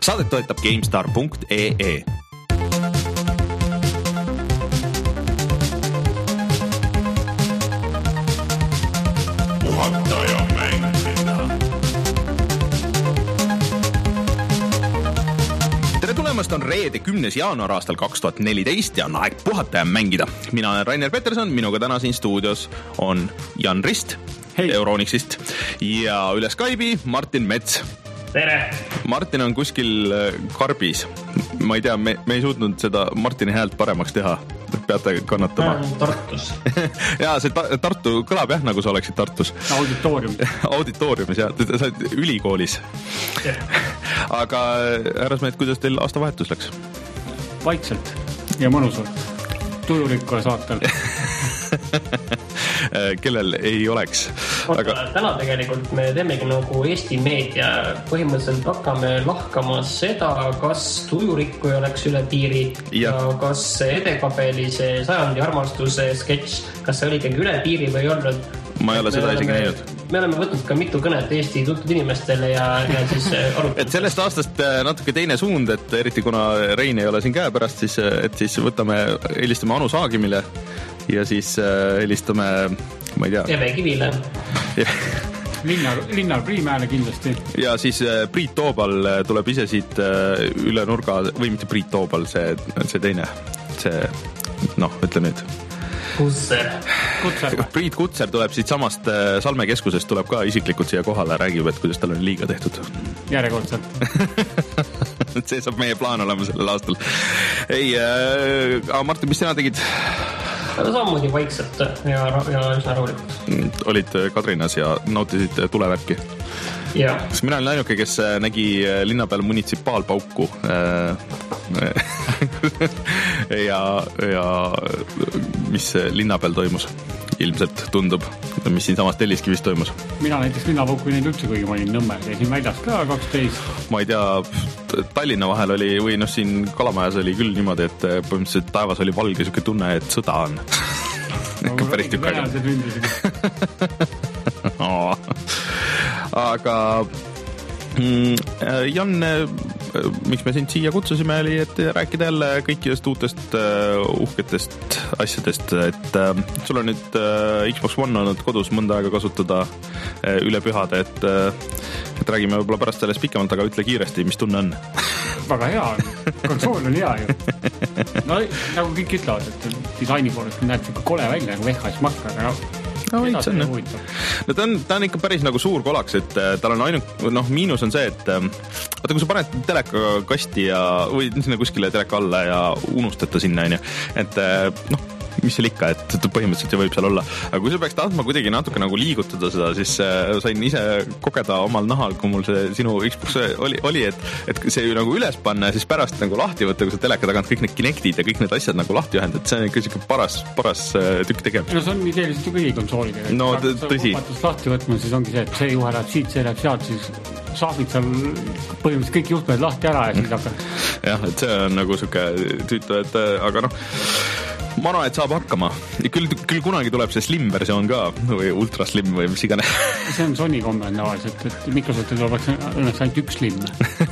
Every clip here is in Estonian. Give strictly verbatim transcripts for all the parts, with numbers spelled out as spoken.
Saadet toetab GameStar punkt ee. Puhataja mängida. Tere tulemast, on reede kümnes jaanuar aastal kaks tuhat neliteist ja on aeg puhata ja mängida. Mina olen Rainer Peterson, minuga täna siin stuudios on Jan Rist Euronixist ja üle Skype'i Martin Mets. Tere! Martin on kuskil karbis. Ma ei tea, me, me ei suutnud seda Martini häält paremaks teha. Peate kannatama. Tartus. Jaa, see ta- Tartu kõlab jah, nagu sa oleksid Tartus. Auditooriumis. Auditooriumis, jah. Sa oled ülikoolis. Aga härrasmehed, kuidas teil aastavahetus läks? Vaikselt ja mõnusalt. Tujurikkoja saatel. Kellel ei oleks. Aga... Täna tegelikult me teemegi nagu Eesti meedia. Põhimõtteliselt hakkame lahkama seda, kas tujurikkoja läks üle piiri ja, ja kas Edekabeli see sajandi armastuse sketš, kas see oli ikkagi üle piiri või ei olnud? Ma ei ole seda isegi näinud. Me oleme võtnud ka mitu kõnet Eesti tuntud inimestele ja, ja siis arutanud. Et sellest aastast natuke teine suund, et eriti kuna Rein ei ole siin käepärast, siis, et siis võtame, helistame Anu Saagimile ja siis helistame, ma ei tea. Eve Kivile. Linnar, Linnar Priimäele kindlasti. Ja siis Priit Toobal tuleb ise siit üle nurga, või mitte Priit Toobal, see, see teine, see, noh, ütle nüüd. Kutser. Kutser. Priit Kutser tuleb siit samast Salme keskusest, tuleb ka isiklikult siia kohale, räägib, et kuidas tal on liiga tehtud. Järjekordselt. See saab meie plaan olema sellel aastal. Ei, äh, Martin, mis sina tegid? Samamoodi vaikselt ja, ja üsna rahulikult. Olid Kadrinas ja nautisid tulevärki? Jaa. Mina olen ainuke, kes nägi linna peal munitsipaalpauku. ja, ja mis linna peal toimus? Ilmselt tundub, mis siin samas Telliskivis toimus. Mina näiteks linnapauku ei näinud üldse, kuigi ma olin Nõmme. Käisin väljas ka kaksteist. Ma ei tea, Tallinna vahel oli, või noh, siin Kalamajas oli küll niimoodi, et põhimõtteliselt taevas oli valge siuke tunne, et sõda on. Ikka päris tükk aega. Aga Jan, miks me sind siia kutsusime, oli, et rääkida jälle kõikidest uutest uhketest asjadest, et sul on nüüd Xbox One olnud kodus mõnda aega kasutada üle pühade, et, et räägime võib-olla pärast sellest pikemalt, aga ütle kiiresti, mis tunne on. Väga hea on. Konsool on hea ju. No nagu kõik ütlevad, et disaini poolest näeb siuke kole välja nagu V H S Mac, aga no No, on, no ta on, ta on ikka päris nagu suur kolaks, et tal on ainult, noh, miinus on see, et vaata, kui sa paned teleka kasti ja, või sinna kuskile teleka alla ja unustad ta sinna, et noh, mis seal ikka, et põhimõtteliselt see võib seal olla. Aga kui sa peaks tahtma kuidagi natuke nagu liigutada seda, siis sain ise kogeda omal nahal, kui mul see sinu Xbox oli, oli et, et see ju nagu üles panna ja siis pärast nagu lahti võtta, kui sa teleka tagant kõik need Kinectid ja kõik need asjad nagu lahti ühendad, et see on ikka siuke paras, paras tükk tegevus. No see on ideeliselt ju kõigi konsoolidega. No t- tõsi. Kui lahti võtma, siis ongi see, et see juhe läheb siit, see läheb sealt, siis saabid seal põhimõtteliselt kõik juhtmed lahti ära ja siis hakkad. Jah, et see on nagu siuke tüütu, et aga noh, ma arvan, et saab hakkama. Küll, küll kunagi tuleb see slim versioon ka, või ultra slim või mis igane. See on Sony komme tavaliselt, et Microsoftil tuleb õnneks ainult üks slim.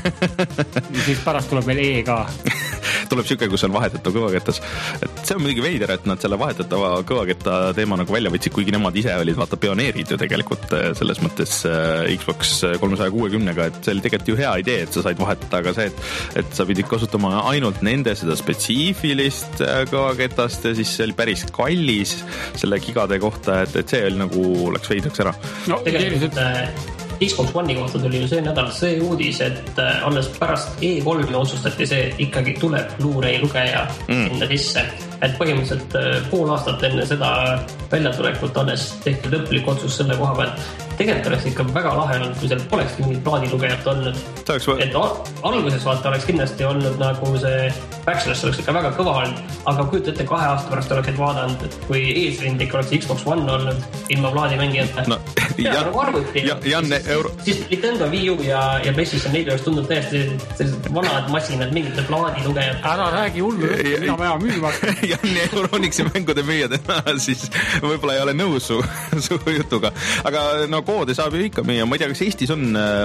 Ja siis pärast tuleb veel E ka. Tuleb siuke, kus on vahetatav kõvaketas. Et see on muidugi veider, et nad selle vahetatava kõvaketta teema nagu välja võtsid, kuigi nemad ise olid vaata pioneerid ju tegelikult selles mõttes Xbox kolmesaja kuuekümnega, et see oli tegelikult ju hea idee, et sa said vahetada, aga see, et, et sa pidid kasutama ainult nende seda spetsiifilist kõvaketast ja siis see oli päris kallis selle gigade kohta, et, et see oli nagu läks veidraks ära. No, tegelikult Xbox One'i kohta tuli ju see nädal see uudis, et alles pärast E kolme otsustati see, et ikkagi tuleb Blu-ray lugeja mm. sinna sisse. Et põhimõtteliselt pool aastat enne seda väljatulekut alles tehti lõplik otsus selle koha pealt. Tegelikult oleks ikka väga lahe olnud, kui seal polekski mingit plaadilugejat olnud. Va- et alguses vaata oleks kindlasti olnud nagu see Bachelors oleks ikka väga kõva olnud, aga kujuta ette kahe aasta pärast oleksid vaadanud, et kui eesrindik oleks Xbox One olnud ilma plaadimängijata. No, ja, ja, nagu arvuti. Ja, Janne, euro... Siis Nintendo Wii U ja, ja PlayStation neli oleks tundnud täiesti sellised vanad masinad, mingite plaadilugejad. Ära räägi hullu, mina vaja müüma. Janne Euronixi mängude müüjad, siis võib-olla ei ole nõus su, su jutuga. Aga no koode saab ju ikka müüa. Ma ei tea, kas Eestis on...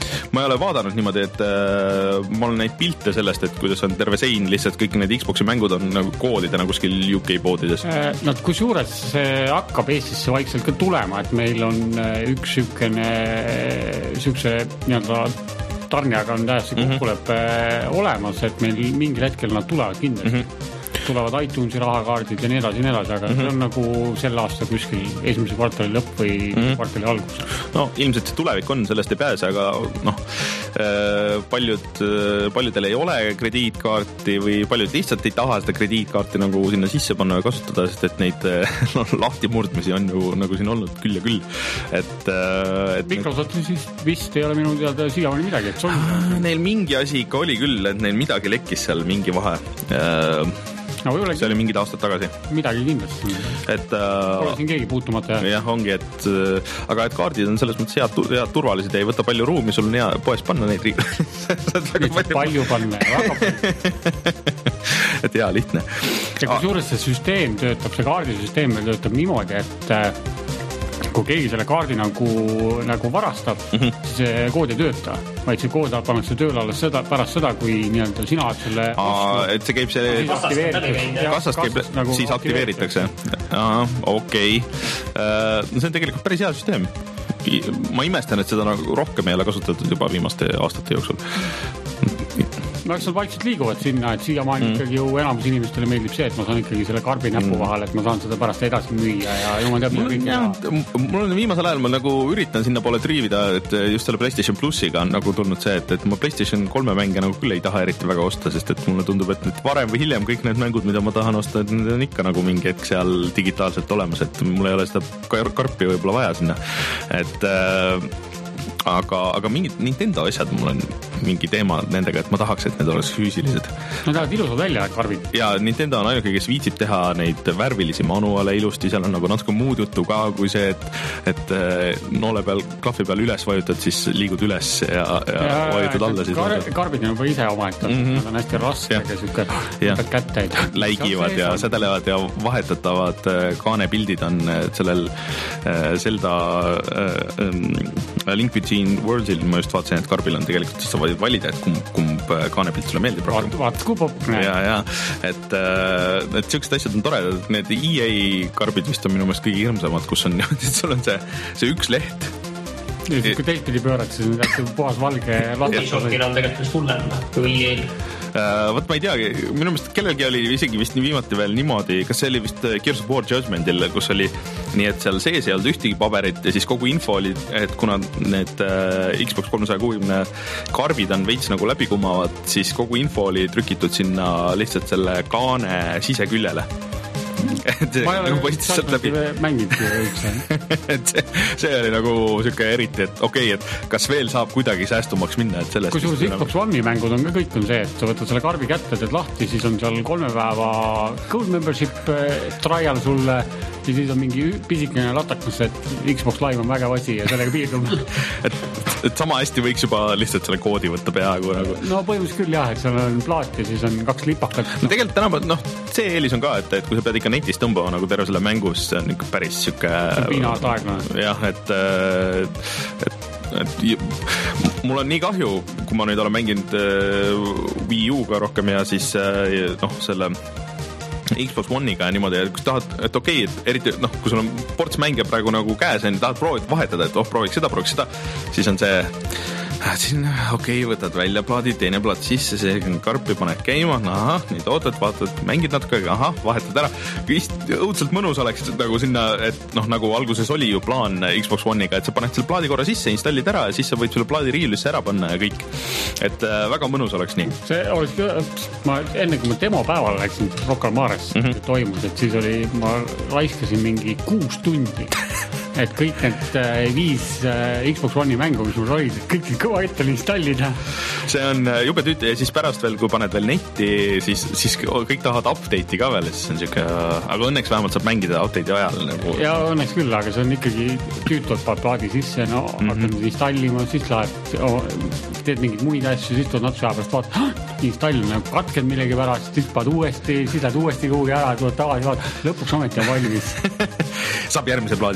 ma ei ole vaadanud niimoodi, et äh, ma olen neid pilte sellest, et kuidas on terve sein, lihtsalt kõik need Xboxi mängud on nagu koodidena kuskil U K poodides. No kusjuures see hakkab Eestisse vaikselt ka tulema, et meil on üks sükene sükse nii-öelda tarnijaga on täiesti kokkuleppe mm-hmm. olemas, et meil mingil hetkel nad tulevad kindlasti. Mm-hmm. Tulevad iTunesi rahakaardid ja nii edasi, nii edasi, aga mm-hmm. see on nagu selle aasta kuskil esimese kvartali lõpp või mm-hmm. kvartali algus. No ilmselt see tulevik on, sellest ei pääse, aga noh, paljud, paljudel ei ole krediitkaarti või paljud lihtsalt ei taha seda krediitkaarti nagu sinna sisse panna ja kasutada, sest et neid no, lahtimurdmisi on ju nagu siin olnud küll ja küll. Et, et Microsoftil siis vist ei ole minu teada siiamaani midagi, et ah, neil mingi asi ikka oli küll, et neil midagi lekkis seal mingi vahe. No, see oli mingid aastad tagasi. Midagi kindlasti. Et, Pole siin keegi puutumata. Jah, ongi, et aga et kaardid on selles mõttes head, head turvalised ja ei võta palju ruumi, sul on hea poes panna neid riik. palju, palju panna, väga palju. Et hea, lihtne. Ja kui suures see süsteem töötab, see kaardisüsteem meil töötab niimoodi, et kui keegi selle kaardi nagu, nagu varastab, mm-hmm. siis see kood ei tööta, vaid see kood pannakse tööle alles seda, pärast seda, kui nii-öelda sina oled selle Aa, et see käib see kassast käib, nagu siis aktiveeritakse. Aa, okei. Okay. See on tegelikult päris hea süsteem. Ma imestan, et seda nagu rohkem ei ole kasutatud juba viimaste aastate jooksul. No eks nad vaikselt liiguvad sinna, et siiamaani mm. ikkagi ju enamus inimestele meeldib see, et ma saan ikkagi selle karbi näpu vahel, et ma saan seda pärast edasi müüa ja jumal teab, mul, jah, mul on viimasel ajal, ma nagu üritan sinna poole triivida, et just selle PlayStation Plusiga on nagu tulnud see, et, et ma PlayStation kolme mänge nagu küll ei taha eriti väga osta, sest et mulle tundub, et nüüd varem või hiljem kõik need mängud, mida ma tahan osta, et need on ikka nagu mingi hetk seal digitaalselt olemas, et mul ei ole seda karpi võib-olla vaja sinna, et äh, aga, aga mingid Nintendo asjad mul on mingi teema nendega, et ma tahaks, et need oleks füüsilised. No tahavad ilusad välja, karvid. Ja Nintendo on ainuke, kes viitsib teha neid värvilisi manuale ilusti, seal on nagu natuke muud juttu ka, kui see, et, et noole peal, klahvi peal üles vajutad, siis liigud üles ja, ja, ja vajutad alla. Siis kar, karbid on juba ise oma, et mm-hmm. nad on hästi raske, kes võtad kätte. Läigivad ja sädelevad ja vahetatavad kaanepildid on sellel Zelda uh, Link Between Worldsil, ma just vaatasin, et karbil on tegelikult, sa võid valida, et kumb, kumb kaanepilt sulle meeldib rohkem. Vaat, kui popne. Ja, ja, et, et sellised asjad on toredad. Need E A karbid vist on minu meelest kõige hirmsamad, kus on, et sul on see, see üks leht. Ja siis kui teistpidi pöörad, siis on täitsa puhas valge latas. Ubisoft'il on tegelikult vist hullem kui E A-l. Uh, võt ma ei teagi, minu meelest kellelgi oli isegi vist nii viimati veel niimoodi, kas see oli vist Gears of War Judgmentil, kus oli nii, et seal sees ei olnud ühtegi paberit ja siis kogu info oli, et kuna need uh, Xbox kolmesaja kuuekümne karbid on veits nagu läbi kumavad, siis kogu info oli trükitud sinna lihtsalt selle kaane siseküljele. Et ma ei nagu ole läbi... mängid üldse. et see, see oli nagu siuke eriti, et okei, okay, et kas veel saab kuidagi säästumaks minna, et sellest... Kui suur Xbox One'i mängud on ka kõik on see, et sa võtad selle karbi kätte, teed lahti, siis on seal kolme päeva Gold Membership trial sulle ja siis on mingi pisikene latakas, et Xbox Live on väga vasi ja sellega piirdub. et, et sama hästi võiks juba lihtsalt selle koodi võtta peaaegu nagu. No põhimõtteliselt küll jah, et seal on plaat ja siis on kaks lipakat. No tegelikult tänapäeval, noh, see eelis on ka, et, et kui sa pead ikka netis tõmbama nagu terve selle mängus, see on ikka päris siuke... See on piinaat aeglane. Jah, et, et, et mul on nii kahju, kui ma nüüd olen mänginud Wii U-ga rohkem ja siis noh, selle Xbox One'iga ja niimoodi, et kui tahad, et okei, et eriti, noh, kui sul on ports mänge praegu nagu käes ja tahad proovida vahetada, et oh, prooviks seda, prooviks seda, siis on see siis okei, okay, võtad välja plaadi, teine plaat sisse, see karpi paned käima, ahah, nii ootad, vaatad, mängid natuke, ahah, vahetad ära. Õudselt mõnus oleks nagu sinna, et noh, nagu alguses oli ju plaan Xbox One'iga, et sa paned selle plaadi korra sisse, installid ära ja siis sa võid selle plaadi riiulisse ära panna ja kõik. Et äh, väga mõnus oleks nii. See oleks, ma enne kui ma demo päeval läksin Rocca al Mares mm -hmm. toimus, et siis oli, ma raiskasin mingi kuus tundi. Et kõik need äh, viis äh, Xbox One'i mängu, mis mul olid, kõik kõva ette installida. See on jube tüüti ja siis pärast veel, kui paned veel netti, siis, siis kõik tahavad update'i ka veel, siis on siuke, aga õnneks vähemalt saab mängida update'i ajal. Nagu... Ja õnneks küll, aga see on ikkagi tüütud plaadi sisse, no mm -hmm. hakkad installima, siis lähed, oh, teed mingid muid asju, siis tuled natuke aja pärast vaatad, install on katked millegi pärast, siis paad uuesti, siis lähed uuesti kuhugi ära, tuled tagasi vaatad, lõpuks ometi on valmis. Saab järgmise plaadi sisse panna.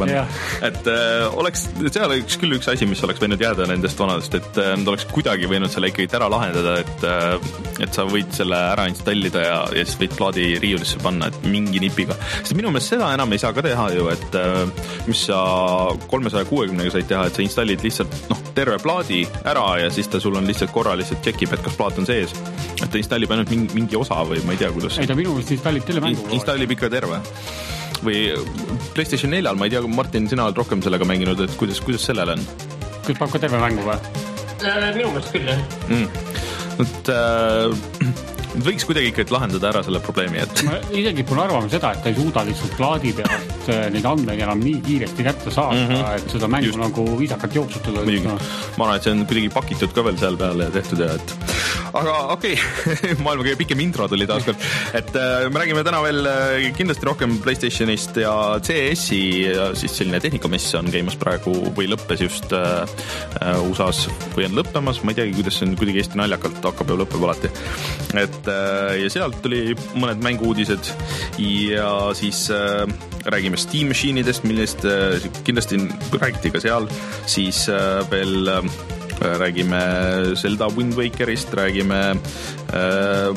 on. Et äh, oleks, seal üks küll üks asi, mis oleks võinud jääda nendest vanadest, et äh, nad oleks kuidagi võinud selle ikkagi ära lahendada, et, äh, et sa võid selle ära installida ja, ja siis võid plaadi riiulisse panna, et mingi nipiga. Sest minu meelest seda enam ei saa ka teha ju, et äh, mis sa kolmesaja kuuekümnega said teha, et sa installid lihtsalt noh, terve plaadi ära ja siis ta sul on lihtsalt korra lihtsalt tšekib, et kas plaat on sees. Et ta installib ainult mingi, mingi osa või ma ei tea, kuidas. Ei, ta minu meelest installib teile mängu. Installib ikka terve. Või PlayStation neljal, ma ei tea, Martin, sina oled rohkem sellega mänginud, et kuidas, kuidas sellel on? Kas paneb ka terve mängu või? Minu meelest küll, jah. Mm. Et, äh, võiks kuidagi ikka lahendada ära selle probleemi, et ma isegi pole arvama seda, et ta ei suuda lihtsalt plaadi pealt neid andmeid enam nii kiiresti kätte saada, mm -hmm. et seda mängu Just. nagu viisakalt jooksutada. No. Ma arvan, et see on kuidagi pakitud ka veel seal peale ja tehtud ja et aga okei, okay. maailma kõige pikem intro tuli taas kord, et äh, me räägime täna veel äh, kindlasti rohkem PlayStationist ja C S-i ja siis selline tehnikamess on käimas praegu või lõppes just äh, U S A-s või on lõppemas, ma ei teagi, kuidas see on kuidagi Eesti naljakalt hakkab ja lõppeb alati, et ja sealt tuli mõned mänguudised ja siis äh, räägime Steam Machine'idest, millest äh, kindlasti räägiti ka seal, siis äh, veel äh, räägime Zelda Wind Wakerist, räägime äh,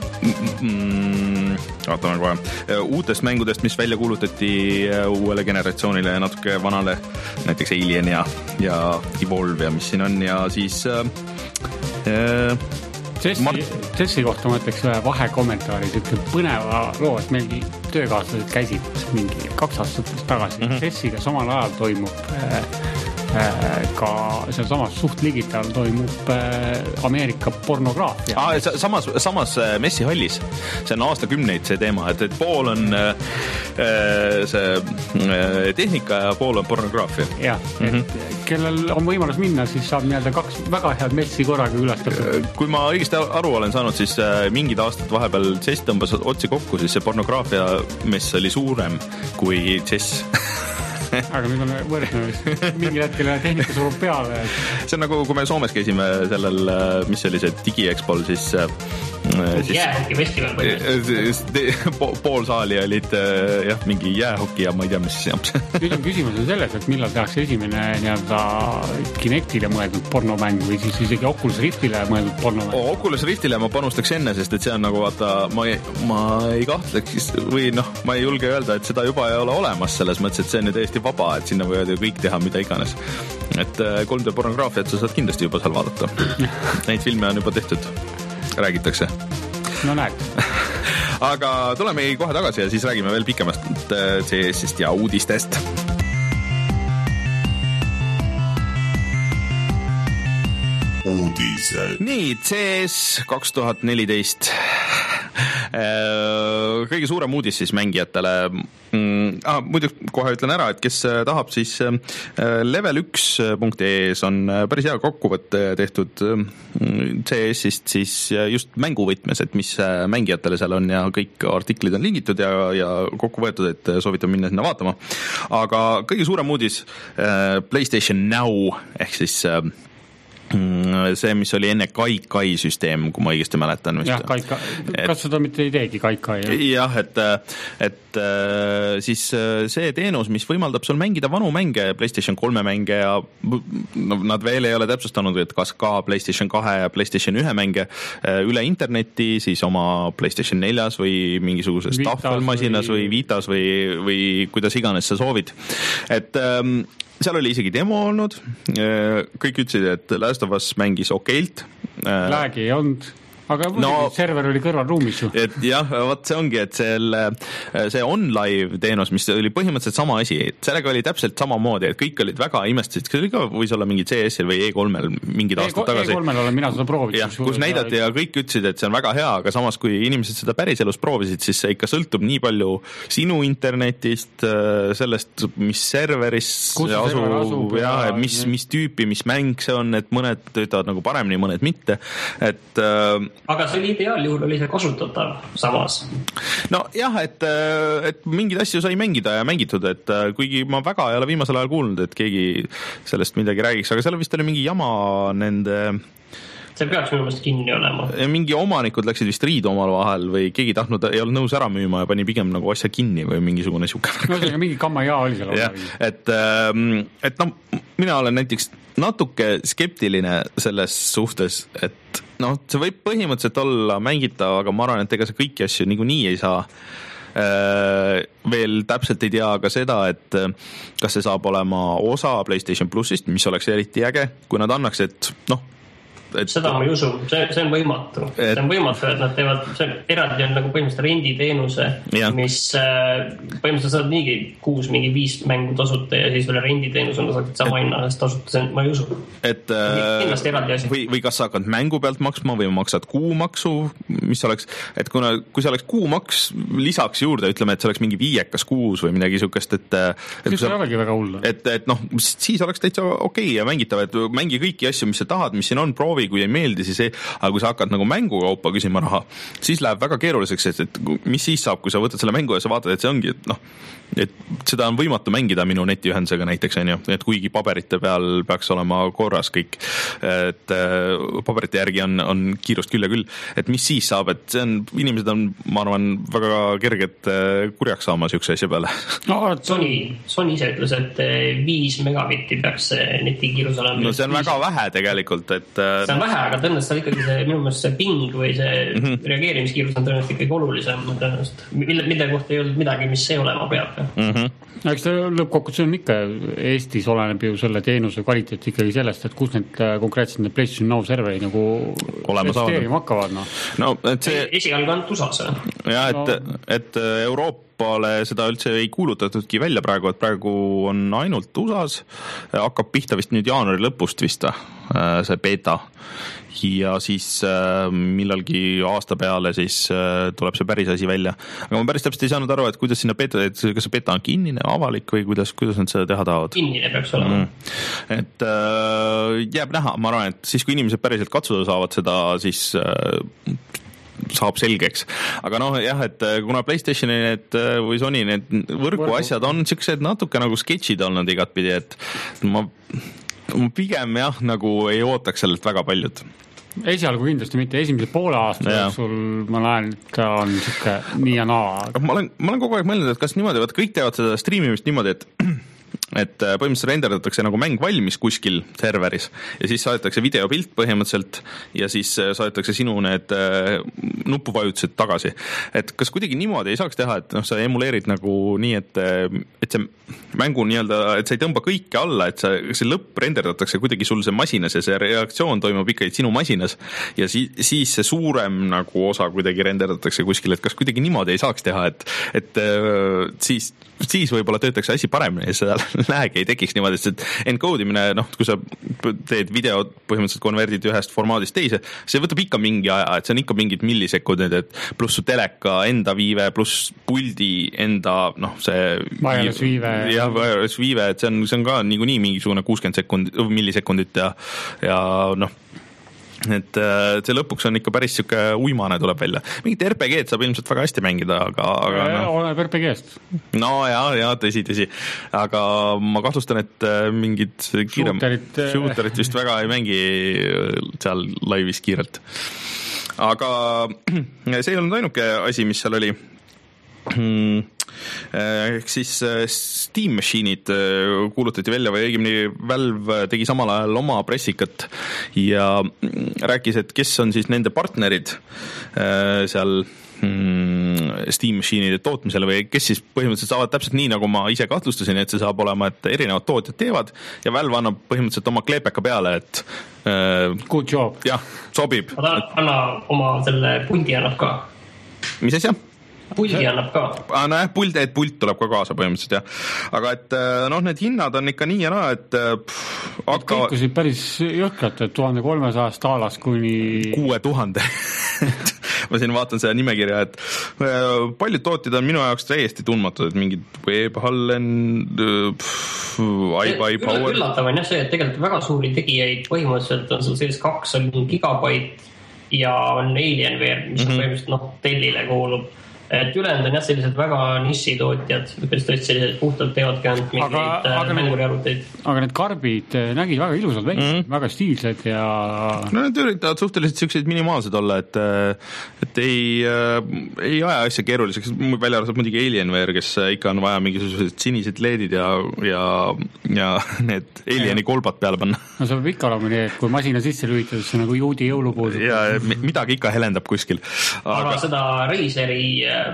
mm, vaatame kohe äh, uutest mängudest, mis välja kuulutati äh, uuele generatsioonile ja natuke vanale, näiteks Alien ja, ja Evolve ja mis siin on ja siis äh, äh, Cessi, Mart... Cessi kohta ma ütleks vahekommentaari, siuke põneva loo, et meil töökaaslased käisid mingi kaks aastat tagasi mm -hmm. Cessiga samal ajal toimub äh, äh, ka seal samas suht ligitaal toimub äh, Ameerika pornograafia. Ah, samas, samas messihallis. See on aastakümneid see teema, et, et pool on äh, see äh, tehnika ja pool on pornograafia. Jah, mm -hmm. et kellel on võimalus minna, siis saab nii-öelda kaks väga head messi korraga ülastatud. Kui ma õigesti aru olen saanud, siis mingid aastad vahepeal Cess tõmbas otsi kokku, siis see pornograafia mess oli suurem kui Cess. Aga nüüd on võrdne vist. Mingi hetkel tehnika surub peale. Et... See on nagu, kui me Soomes käisime sellel, mis oli see DigiExpol, siis... siis jäähoki festival põhimõtteliselt. Pool saali olid jah, mingi jäähoki ja ma ei tea, mis siis. Nüüd on küsimus on selles, et millal tehakse esimene nii-öelda Kinectile mõeldud pornomäng või siis isegi Oculus Riftile mõeldud pornomäng. O, Oculus Riftile ma panustaks enne, sest et see on nagu vaata, ma ei, ma ei kahtleks või noh, ma ei julge öelda, et seda juba ei ole olemas selles mõttes, et see on ju täiesti vaba, et sinna võivad ju kõik teha mida iganes. Et kolm D pornograafiat sa saad kindlasti juba seal vaadata. Neid filme on juba tehtud. Räägitakse. No näed. Aga tuleme kohe tagasi ja siis räägime veel pikemast C S-ist ja uudistest. Uudised. Nii, C S kaks tuhat neliteist. Kõige suurem uudis siis mängijatele. Ah, muidu kohe ütlen ära, et kes tahab, siis level üks punkt ee on päris hea kokkuvõtte tehtud C S-ist siis just mänguvõtmes, et mis mängijatele seal on ja kõik artiklid on lingitud ja, ja kokku võetud, et soovitan minna sinna vaatama. Aga kõige suurem uudis PlayStation Now ehk siis see, mis oli enne Kaikai süsteem, kui ma õigesti mäletan. Jah, Kaikai. Kas seda mitte ei teegi Kaikai? Jah, et, et siis see teenus, mis võimaldab sul mängida vanu mänge, PlayStation kolme mänge ja no, nad veel ei ole täpsustanud, et kas ka PlayStation kahe ja PlayStation ühe mänge üle interneti, siis oma PlayStation neljas või mingisuguses tahvelmasinas või Vitas või, või kuidas iganes sa soovid. Et seal oli isegi demo olnud, kõik ütlesid, et Last of Us mängis okeilt. Läägi ei olnud, aga no, server oli kõrvalruumis ju. Et jah, vaat see ongi, et selle, see OnLive teenus, mis oli põhimõtteliselt sama asi, et sellega oli täpselt sama moodi, et kõik olid väga imestasid, kas oli ka võis olla mingi C S-il või E kolmel mingid e aastad tagasi. E kolmel olen mina seda proovinud. Kus näidati ja kõik ütlesid, et see on väga hea, aga samas kui inimesed seda päriselus proovisid, siis see ikka sõltub nii palju sinu internetist, sellest, mis serverist see asub, asub ja, ja mis, mis tüüpi, mis mäng see on, et mõned töötavad nagu paremini, mõned mitte, et aga see oli ideaaljuhul oli see kasutatav samas. No jah, et, et mingid asju sai mängida ja mängitud, et kuigi ma väga ei ole viimasel ajal kuulnud, et keegi sellest midagi räägiks, aga seal vist oli mingi jama nende see peaks minu meelest kinni olema. Ja mingi omanikud läksid vist riidu omal vahel või keegi tahtnud, ei olnud nõus ära müüma ja pani pigem nagu asja kinni või mingisugune siuke. No see mingi kamma jaa oli seal. Ja, et, et no, mina olen näiteks natuke skeptiline selles suhtes, et noh, see võib põhimõtteliselt olla mängitav, aga ma arvan, et ega see kõiki asju niikuinii ei saa. Veel täpselt ei tea ka seda, et kas see saab olema osa PlayStation Plusist, mis oleks eriti äge, kui nad annaks, et noh, et seda ma ei usu, see, see on võimatu et... see on võimatu, et nad teevad, see on eraldi on nagu põhimõtteliselt renditeenuse, mis põhimõtteliselt saad niigi kuus mingi viis mängu tasuta ja siis veel renditeenus on saad sama hinna et... tasuta, see on, ma ei usu et kindlasti eraldi asi või, või kas sa hakkad mängu pealt maksma või maksad kuumaksu, mis oleks, et kuna, kui see oleks kuumaks lisaks juurde, ütleme, et see oleks mingi viiekas kuus või midagi sihukest, et et, sa, väga hull. et, et noh, siis oleks täitsa okei okay ja mängitav, et mängi kõiki asju, mis sa tahad, mis siin on, proovi kui ei meeldi, siis ei, aga kui sa hakkad nagu mängukaupa küsima raha, siis läheb väga keeruliseks, et, et mis siis saab, kui sa võtad selle mängu ja sa vaatad, et see ongi, et noh, et seda on võimatu mängida minu netiühendusega näiteks, on ju, et kuigi paberite peal peaks olema korras kõik, et paberite järgi on, on kiirust küll ja küll, et mis siis saab, et see on, inimesed on, ma arvan, väga kerged kurjaks saama sihukese asja peale. No, Sony, Sony ise ütles, et viis megabitti peaks netikiirus olema. No see on väga vähe tegelikult, et see on vähe, aga tõenäoliselt ikkagi see, minu meelest see ping või see mm-hmm. reageerimiskiirus on tõenäoliselt ikkagi olulisem, tõenäoliselt, mille, mille kohta ei olnud midagi, mis see olema peab. Mm-hmm. No, eks ta lõppkokkuvõttes on ikka Eestis oleneb ju selle teenuse kvaliteet ikkagi sellest, et kus need konkreetselt need PlayStation Now serveri nagu restreerima hakkavad. No, no et see esialgu on tusas. Ja, et, no. et Euroopale seda üldse ei kuulutatudki välja praegu, et praegu on ainult U S A-s, hakkab pihta vist nüüd jaanuari lõpust vist see beta ja siis äh, millalgi aasta peale siis äh, tuleb see päris asi välja. Aga ma päris täpselt ei saanud aru, et kuidas sinna beta, et kas see beta on kinnine, avalik või kuidas, kuidas nad seda teha tahavad? Kinnine peaks olema. Mm. Et äh, jääb näha, ma arvan, et siis kui inimesed päriselt katsuda saavad seda, siis äh, saab selgeks. Aga noh, jah, et kuna PlayStationi need või Sony need võrguasjad on siuksed natuke nagu sketšid olnud igatpidi, et ma, ma pigem jah, nagu ei ootaks sellelt väga paljud. Esialgu kindlasti mitte, esimese poole aasta sul ma näen, et ta on siuke nii ja naa. Ma olen, ma olen kogu aeg mõelnud, et kas niimoodi, et kõik teevad seda streamimist niimoodi, et et põhimõtteliselt renderdatakse nagu mäng valmis kuskil serveris ja siis saadetakse videopilt põhimõtteliselt ja siis saadetakse sinu need nupuvajutused tagasi. Et kas kuidagi niimoodi ei saaks teha, et noh, sa emuleerid nagu nii, et, et see mängu nii-öelda, et sa ei tõmba kõike alla, et sa, see lõpp renderdatakse kuidagi sul see masinas ja see reaktsioon toimub ikkagi sinu masinas ja siis, siis see suurem nagu osa kuidagi renderdatakse kuskil, et kas kuidagi niimoodi ei saaks teha, et, et siis, siis võib-olla töötakse asi paremini ja seda läägi ei tekiks niimoodi, et encode imine, noh, kui sa teed video põhimõtteliselt konverdid ühest formaadist teise, see võtab ikka mingi aja, et see on ikka mingid millisekundid, et pluss su teleka enda viive, pluss puldi enda, noh, see wireless viive ja wireless viive, et see on, see on ka niikuinii mingisugune kuuskümmend sekundit, millisekundit ja, ja noh, et see lõpuks on ikka päris siuke uimane tuleb välja. Mingit R P G-d saab ilmselt väga hästi mängida, aga, aga no. Oleneb R P G-st. No ja, ja tõsi, tõsi. Aga ma kahtlustan, et mingid kiirem shooterit vist väga ei mängi seal laivis kiirelt. Aga see ei olnud ainuke asi, mis seal oli. Ehk siis Steam Machine'id kuulutati välja või õigemini Valve tegi samal ajal oma pressikat ja rääkis, et kes on siis nende partnerid seal Steam Machine'ide tootmisele või kes siis põhimõtteliselt saavad täpselt nii, nagu ma ise kahtlustasin, et see saab olema, et erinevad tootjad teevad ja Valve annab põhimõtteliselt oma kleepeka peale, et good job. Jah, sobib. Anna oma selle puldi annab ka. Mis asja? Puldi annab ka. Ah, no jah, pult, et pult tuleb ka kaasa põhimõtteliselt, jah. Aga et noh, need hinnad on ikka nii ja naa, et pff, hakka... kõikusid päris jõhkralt, et tuhat kolmesaja alas kuni kuue tuhande ma siin vaatan seda nimekirja, et paljud tootjad on minu jaoks täiesti tundmatud, et mingid Webhallen, iBuy Power. Üllatav on jah see, et tegelikult väga suuri tegijaid põhimõtteliselt on seal sees kaks on Gigabyte ja on Alienware, mis mm-hmm. põhimõtteliselt noh, Dellile kuulub. et ülejäänud on jah sellised väga nišitootjad, kes tõesti sellised puhtalt teevadki ainult mingeid mänguriarvuteid. Aga need karbid nägid väga ilusad välja, mm. väga stiilsed ja... No need üritavad suhteliselt sellised minimaalsed olla, et, et ei, ei aja asja keeruliseks, välja arvatud muidugi Alienware, kes ikka on vaja mingisugused sinised leedid ja, ja, ja need Alieni kolbad peale panna. No see peab ikka olema nii, et kui masina sisse lühitades see nagu juudi jõulupuud. Ja midagi ikka helendab kuskil. Aga, aga seda Razeri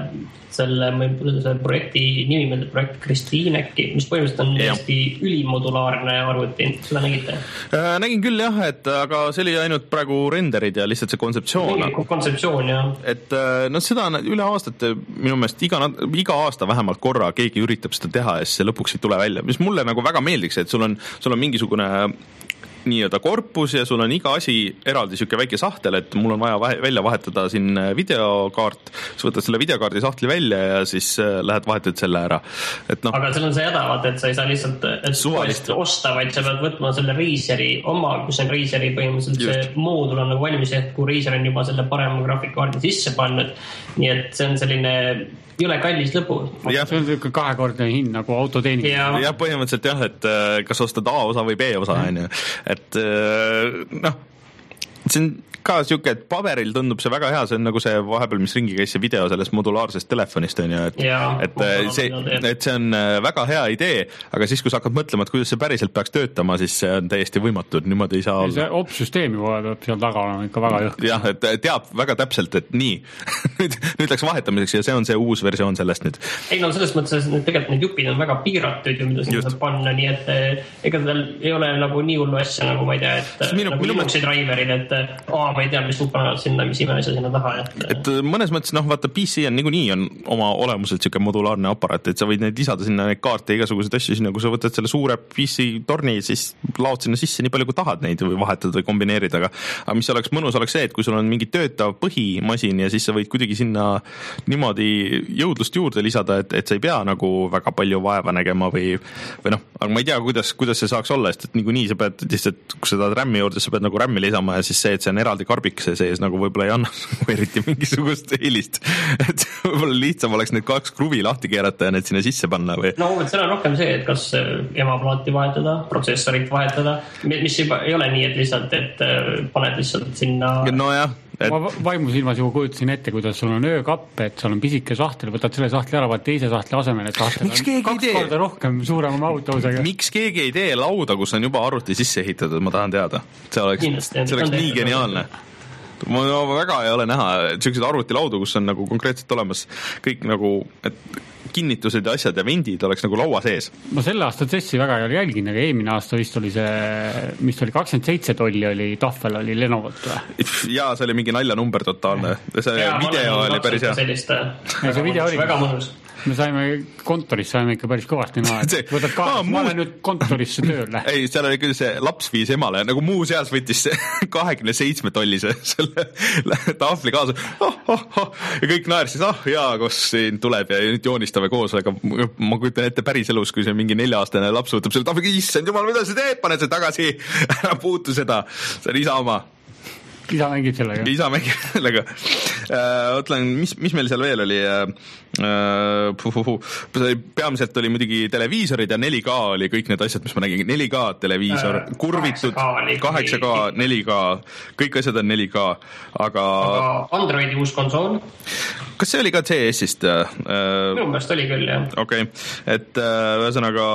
selle, selle projekti nimi meeldib projekt Kristiineki, mis põhimõtteliselt on hästi ülimodulaarne arvuti, seda nägite? Nägin küll jah, et aga see oli ainult praegu renderid ja lihtsalt see kontseptsioon. Kontseptsioon, jah. Et no seda üle aastate minu meelest iga, iga aasta vähemalt korra keegi üritab seda teha ja siis see lõpuks ei tule välja, mis mulle nagu väga meeldiks, et sul on, sul on mingisugune nii-öelda korpus ja sul on iga asi eraldi siuke väike sahtel, et mul on vaja välja vahetada siin videokaart, siis võtad selle videokaardi sahtli välja ja siis lähed vahetad selle ära. Et no, aga seal on see hädavat, et sa ei saa lihtsalt et osta, vaid sa pead võtma selle Razeri oma, kus on Razeri põhimõtteliselt Just. see moodul on nagu valmis, et kui Razer on juba selle parema graafikaardi sisse pannud, nii et see on selline ei ole kallis lõpu. Ja. See on ikka kahekordne hind nagu autoteening. Ja. ja põhimõtteliselt jah, et kas ostad A-osa või B-osa, on ju. Et noh, see on ka siuke, et paberil tundub see väga hea, see on nagu see vahepeal, mis ringi käis see video sellest modulaarsest telefonist, on ju, et, ja, et, see, et see on väga hea idee, aga siis, kui sa hakkad mõtlema, et kuidas see päriselt peaks töötama, siis see on täiesti võimatu, et niimoodi ei saa olla. See opsüsteemi vaadab seal taga olema ikka väga jõhk. jah, et teab väga täpselt, et nii, nüüd, nüüd läks vahetamiseks ja see on see uus versioon sellest nüüd. Ei no selles mõttes, et tegelikult need jupid on väga piiratud, mida sinna saab panna, nii et ega tal ei ole nagu nii hullu asja, nagu ma ei tea, et minu, nagu iluksid driverid, et aa, ma ei tea, mis lupanavad sinna, mis imeasja sinna taha. Et, et mõnes mõttes, noh, vaata, P C on niikuinii on oma olemuselt siuke modulaarne aparaat, et sa võid neid lisada sinna neid kaarte ja igasuguseid asju sinna, kui sa võtad selle suure P C torni, siis laod sinna sisse nii palju, kui tahad neid või vahetada või kombineerida, aga, aga mis oleks mõnus, oleks see, et kui sul on mingi töötav põhimasin ja siis sa võid kuidagi sinna niimoodi jõudlust juurde lisada, et, et sa ei pea nagu väga palju vaeva nägema või, või noh, aga ma ei tea, kuidas, kuidas see saaks olla, sest et niikuinii sa pead lihtsalt, kui sa tahad RAM-i juurde, sa pead nagu RAM-i lisama ja siis see, et see on eraldi karbik see sees nagu võib-olla ei anna eriti mingisugust eelist, et võib-olla lihtsam oleks need kaks kruvi lahti keerata ja need sinna sisse panna või? No, et seal on rohkem see, et kas emaplaati vahetada, protsessorit vahetada, mis juba ei ole nii, et lihtsalt, et paned lihtsalt sinna no jah, et... ma vaimusilmas juba kujutasin ette, kuidas sul on öökapp, et sul on pisike sahtel, võtad selle sahtli ära, vaid teise sahtli asemel, et sahtel on kaks korda rohkem suurema mahutavusega. Miks keegi ei tee lauda, kus on juba arvuti sisse ehitatud, ma tahan teada. See oleks, Kindlasti, see oleks nii geniaalne. Ma väga ei ole näha sellised arvutilaudu, kus on nagu konkreetselt olemas kõik nagu, et kinnitused ja asjad ja vendid oleks nagu laua sees. Ma selle aasta tessi väga ei ole jälgin, aga eelmine aasta vist oli see, mis oli kakskümmend seitse tolli oli, tahvel oli Lenovot või? Jaa, see oli mingi naljanumber totaalne. See ja, video oli päris hea. Sellist, ja see video oli väga mõnus. Me saime kontoris saime ikka päris kõvasti maha, et võtad kaasa, ah, ma olen nüüd kontorisse tööle. Ei, seal oli küll see laps viis emale, nagu muu seas võttis see kahekümne seitsme tollise selle tahvli kaasa. Oh, oh, oh. Ja kõik naersid, ah oh, jaa, kus siin tuleb ja nüüd joonistame koos, aga ma kujutan ette päris elus, kui see mingi nelja-aastane laps võtab selle tahvli, issand jumal, mida sa teed, paned see tagasi, ära puutu seda, see on isa oma. Isa mängib sellega. Isa mängib sellega. Ütlen, mis, mis meil seal veel oli? Peamiselt oli muidugi televiisorid ja neli K oli kõik need asjad, mis ma nägin. neli K televiisor, kurvitud, kaheksa K, neli K, kõik asjad on neli K, aga... aga Androidi uus konsool? Kas see oli ka C S-ist? Minu meelest oli küll, jah. Okei, okay. Et ühesõnaga...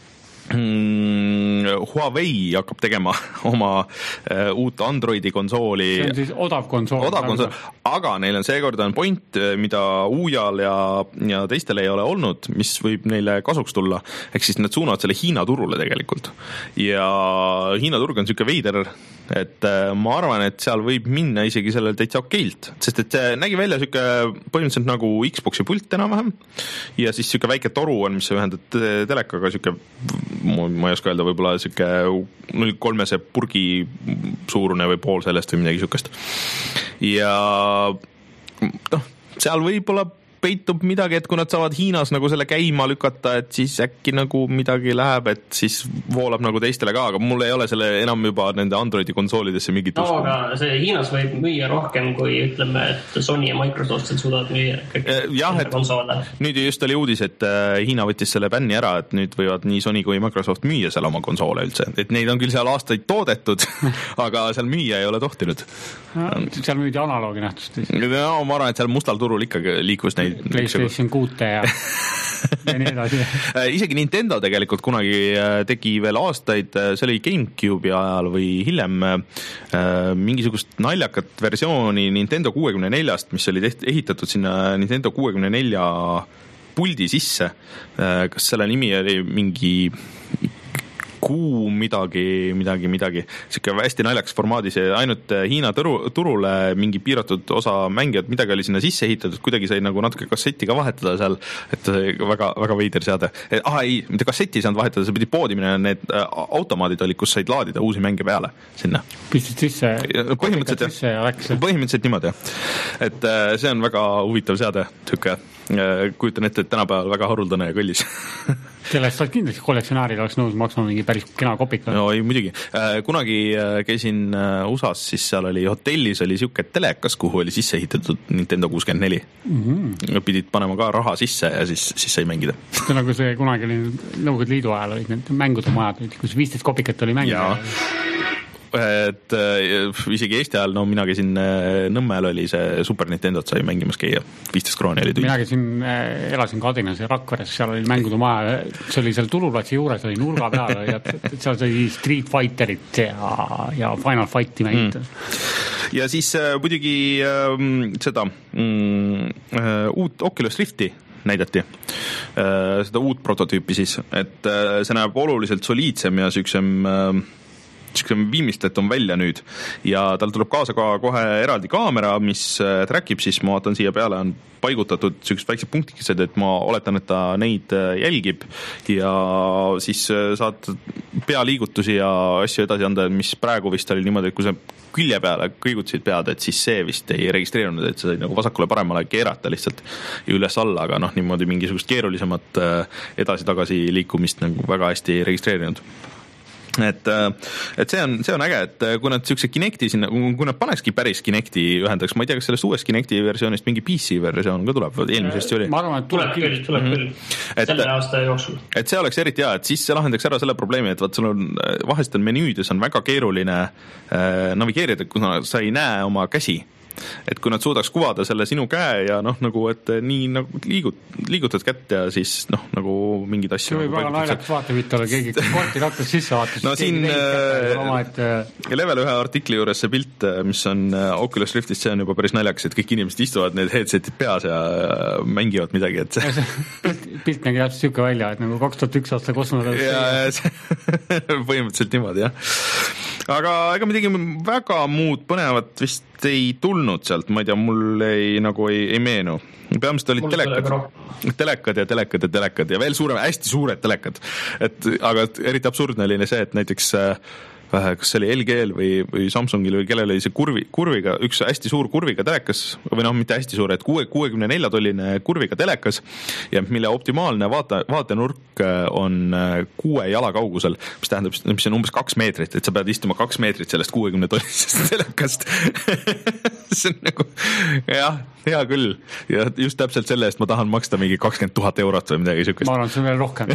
Huawei hakkab tegema oma uh, uut Androidi konsooli. See on siis odav konsool. Odav konsool, aga neil on seekord on point, mida Uujal ja, ja teistel ei ole olnud, mis võib neile kasuks tulla. Ehk siis nad suunavad selle Hiina turule tegelikult. Ja Hiina turg on siuke veider, et uh, ma arvan, et seal võib minna isegi sellel täitsa okeilt, sest et see nägi välja siuke põhimõtteliselt nagu Xboxi pult enam-vähem ja siis siuke väike toru on, mis sa ühendad telekaga, siuke ma ei oska öelda, võib-olla siuke null kolmese purgi suurune või pool sellest või midagi siukest. Ja noh, seal võib-olla peitub midagi, et kui nad saavad Hiinas nagu selle käima lükata, et siis äkki nagu midagi läheb, et siis voolab nagu teistele ka, aga mul ei ole selle enam juba nende Androidi konsoolidesse mingit no, aga see Hiinas võib müüa rohkem kui ütleme, et Sony ja Microsoft suudavad müüa kõik jah, et konsoole. Nüüd just oli uudis, et Hiina võttis selle bänni ära, et nüüd võivad nii Sony kui Microsoft müüa seal oma konsoole üldse, et neid on küll seal aastaid toodetud, aga seal müüa ei ole tohtinud. No, seal müüdi analoogi nähtust. No, ma arvan, et seal mustal turul ikkagi liikus neid PlayStation kuute ja, ja nii edasi. Isegi Nintendo tegelikult kunagi tegi veel aastaid, see oli GameCube'i ajal või hiljem mingisugust naljakat versiooni Nintendo kuuekümne neljast, mis oli teht, ehitatud sinna Nintendo kuuekümne nelja puldi sisse. Kas selle nimi oli mingi kuu midagi, midagi, midagi. Siuke hästi naljakas formaadis ja ainult Hiina turu, turule mingi piiratud osa mängijad, midagi oli sinna sisse ehitatud, kuidagi sai nagu natuke kasseti ka vahetada seal, et väga, väga veider seade. Ah, ei, mitte kasseti saanud vahetada, see pidi poodimine, need automaadid olid, kus said laadida uusi mänge peale sinna. Pistid sisse, põhimõtteliselt, sisse ja läks. Põhimõtteliselt niimoodi, et see on väga huvitav seade, tükke. Kujutan ette, et tänapäeval väga haruldane ja kallis. Sellest saad kindlasti kollektsionäärid oleks nõus maksma mingi päris kena kopika. No ei, muidugi. Kunagi käisin U S A-s, siis seal oli hotellis oli siuke telekas, kuhu oli sisse ehitatud Nintendo kuuskümmend neli. Mm-hmm. Pidid panema ka raha sisse ja siis, siis sai mängida. See nagu see kunagi oli Nõukogude Liidu ajal olid need mängude majad, kus viisteist kopikat oli mängida. Et isegi Eesti ajal, no mina käisin Nõmmel oli see Super Nintendot sai mängimas käia, viisteist krooni oli tüüs. Mina käisin, elasin Kadinas ja Rakveres, seal oli mängude maja, see oli seal Turuplatsi juures, oli nurga peal ja seal sai Street Fighterit ja, ja Final Fighti mängida. Mm. Ja siis muidugi äh, seda äh, uut Oculus Rifti näidati, äh, seda uut prototüüpi siis, et äh, see näeb oluliselt soliidsem ja süksem äh, viimistlet on välja nüüd ja tal tuleb kaasa ka kohe eraldi kaamera, mis trackib siis, ma vaatan siia peale on paigutatud sellised väiksed punktikesed, et ma oletan, et ta neid jälgib ja siis saad pealiigutusi ja asju edasi anda, mis praegu vist oli niimoodi, et kui sa külje peale kõigutasid pead, et siis see vist ei registreerunud, et sa said nagu vasakule paremale keerata lihtsalt üles alla, aga noh, niimoodi mingisugust keerulisemat edasi-tagasi liikumist nagu väga hästi ei registreerinud. Et, et see on, see on äge, et kui nad siukse Kinecti sinna, kui nad panekski päris Kinecti ühendaks, ma ei tea, kas sellest uuest Kinecti versioonist mingi P C versioon ka tuleb, eelmisest oli. Ma arvan, et tuleb küll, tuleb küll, et, selle aasta jooksul. Et see oleks eriti hea, et siis see lahendaks ära selle probleemi, et vaat sul on, vahest on menüüdes on väga keeruline äh, navigeerida, kuna sa ei näe oma käsi. Et kui nad suudaks kuvada selle sinu käe ja noh, nagu, et nii nagu liigut, liigutad kätt ja siis noh, nagu mingid asju. See võib väga naljaks vaatepilt olla, keegi korti raktas sisse vaatas. No siin kätte, et... level ühe artikli juures see pilt, mis on Oculus Riftist, see on juba päris naljaks, et kõik inimesed istuvad need headsetid peas ja mängivad midagi, et see... pilt, pilt nägi täpselt siuke välja, et nagu kaks tuhat üks aasta kosmodel. Ja see... põhimõtteliselt niimoodi, jah. Aga ega midagi väga muud põnevat vist ei tulnud sealt, ma ei tea, mul ei, nagu ei, ei meenu. Peamiselt olid telekad, telekad ja telekad ja telekad ja veel suurem, hästi suured telekad. Et, aga eriti absurdne oli see, et näiteks kas see oli L G-l või, või Samsungil või kellel oli see kurvi, kurviga, üks hästi suur kurviga telekas, või noh, mitte hästi suur, et kuuekümne nelja tolline kurviga telekas ja mille optimaalne vaate, vaatenurk on kuue jala kaugusel, mis tähendab, mis on umbes kaks meetrit, et sa pead istuma kaks meetrit sellest kuuekümne tollisest telekast. See on nagu, jah, hea küll. Ja just täpselt selle eest ma tahan maksta mingi kakskümmend tuhat eurot või midagi sükest. Ma arvan, see on veel rohkem.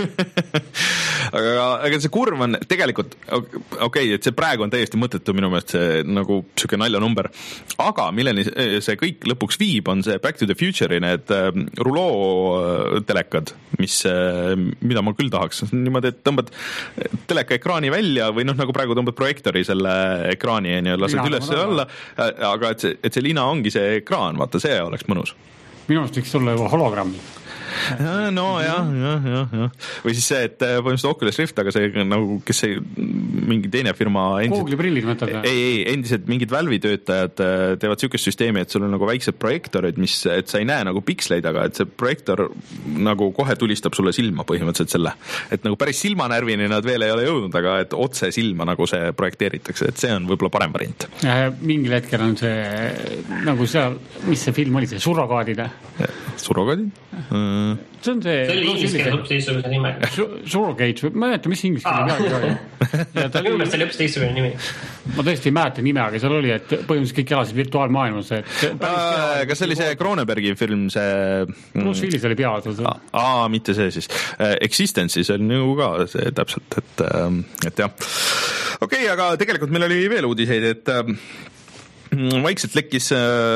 aga, aga see kurv on tegelikult, okei, okay, et see praegu on täiesti mõttetu minu meelest see nagu siuke naljanumber, aga milleni see kõik lõpuks viib, on see Back to the Future'i need ruloo telekad, mis, mida ma küll tahaks. Niimoodi, et tõmbad teleka ekraani välja või noh, nagu praegu tõmbad projektori selle ekraani ja lased üles ja alla, aga et see, et see lina ongi see ekraan, vaata, see oleks mõnus. Minu meelest võiks tulla juba hologrammi. No jah, jah, jah, jah. Või siis see, et põhimõtteliselt Oculus Rift, aga see nagu, kes see mingi teine firma Google'i prillid mõtled? Ei, ei, endiselt mingid Valve'i töötajad teevad siukest süsteemi, et sul on nagu väiksed projektorid, mis, et sa ei näe nagu piksleid, aga et see projektor nagu kohe tulistab sulle silma põhimõtteliselt selle. Et nagu päris silmanärvini nad veel ei ole jõudnud, aga et otse silma nagu see projekteeritakse, et see on võib-olla parem variant. Mingil hetkel on see nagu seal, mis see film oli, see surrogaadide? surrogaadid? See on see... See oli ingliskeeles lõpuks teistsuguse nimega. Surrogates, ma ei mäleta, mis ingliskeeles nimega oli. Minu meelest see oli lõpuks teistsugune nimi. Ma tõesti ei mäleta nime, aga seal oli, et põhimõtteliselt kõik elasid virtuaalmaailmas. Kas see oli see Cronenbergi film, see... Bruce Willis oli peaasjad. Aa, mitte see siis. Existence'is on ju ka see täpselt, et, et jah. Okei, okay, aga tegelikult meil oli veel uudiseid, et vaikselt lekkis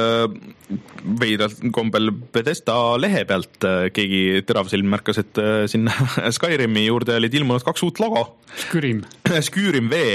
veidalt kombel Bethesda lehe pealt, keegi teravsilm märkas, et sinna Skyrimi juurde olid ilmunud kaks uut logo. Skyrim. Skyrim V.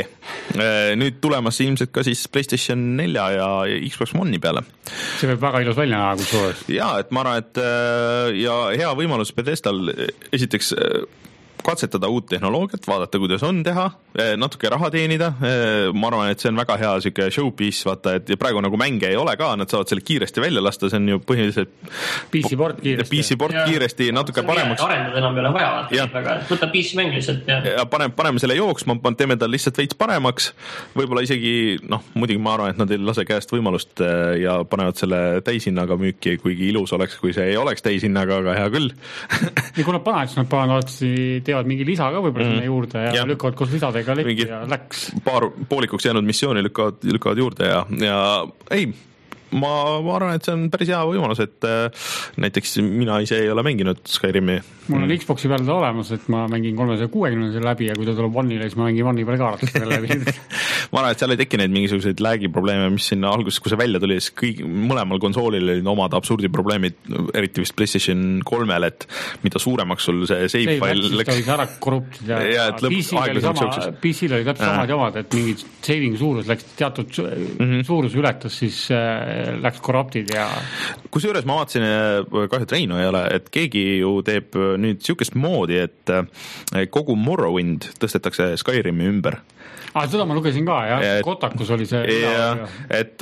Nüüd tulemas ilmselt ka siis PlayStation nelja ja Xbox One'i peale. See võib väga ilus välja näha, kui suures. Jaa, et ma arvan, et ja hea võimalus Bethesdal esiteks katsetada uut tehnoloogiat, vaadata, kuidas on teha, natuke raha teenida. Ma arvan, et see on väga hea siuke showpiece, vaata, et praegu nagu mänge ei ole ka, nad saavad selle kiiresti välja lasta, see on ju põhiliselt P C-port kiiresti, P C-port kiiresti natuke paremaks. Arendada enam ei ole vaja, väga, võtta P C mäng lihtsalt. Ja, ja paneme, paneme selle jooksma, teeme tal lihtsalt veits paremaks, võib-olla isegi, noh, muidugi ma arvan, et nad ei lase käest võimalust ja panevad selle täishinnaga müüki, kuigi ilus oleks, kui see ei oleks täishinnaga, aga hea küll. Ja kui nad panevad, siis nad panevad teevad mingi lisa ka võib-olla sinna juurde ja, ja lükkavad koos lisadega lekki ja läks. Paar poolikuks jäänud missiooni lükkavad, lükkavad juurde ja, ja ei, ma, ma arvan, et see on päris hea võimalus, et äh, näiteks mina ise ei ole mänginud Skyrimi. Mul on mm. Xboxi peal ta olemas, et ma mängin kolmesaja kuuekümne läbi ja kui ta tuleb One'ile, siis ma mängin One'i peal ka selle läbi. Ma arvan, et seal ei teki neid mingisuguseid läägi probleeme, mis sinna alguses, kui see välja tuli, siis kõik, mõlemal konsoolil olid omad absurdi probleemid, eriti vist PlayStation kolmel, et mida suuremaks sul see save file läks. See oli ära korruptid ja, ja P C-l oli, sama, P C-l oli täpselt samad jamad, et mingid saving suurus läks teatud mm-hmm. suurus ületas, siis äh, läks korruptid ja... Kusjuures ma vaatasin, kahju, et Reino ei ole, et keegi ju teeb nüüd siukest moodi, et kogu Morrowind tõstetakse Skyrimi ümber. Ah, seda ma lugesin ka, jah. Et, Kotakus oli see. Ja, et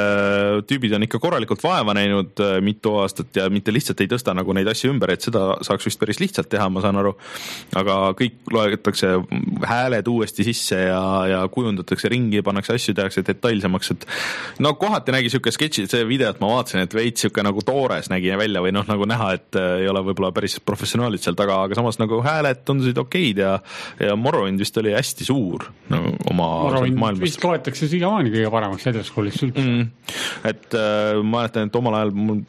äh, tüübid on ikka korralikult vaeva näinud äh, mitu aastat ja mitte lihtsalt ei tõsta nagu neid asju ümber, et seda saaks vist päris lihtsalt teha, ma saan aru. Aga kõik loetakse hääled uuesti sisse ja, ja kujundatakse ringi, pannakse asju, tehakse detailsemaks, et no kohati nägi siuke sketši, see videot ma vaatasin, et veits siuke nagu toores nägi välja või noh, nagu näha, et äh, ei ole võib-olla päris professionaalid seal taga, aga samas nagu hääled tundusid okeid ja, ja Morrowind vist oli hästi suur nagu oma maailmas. Vist loetakse siiamaani kõige paremaks Elder-Scrollist üldse. Mm. Et äh, ma mäletan, et omal ajal mul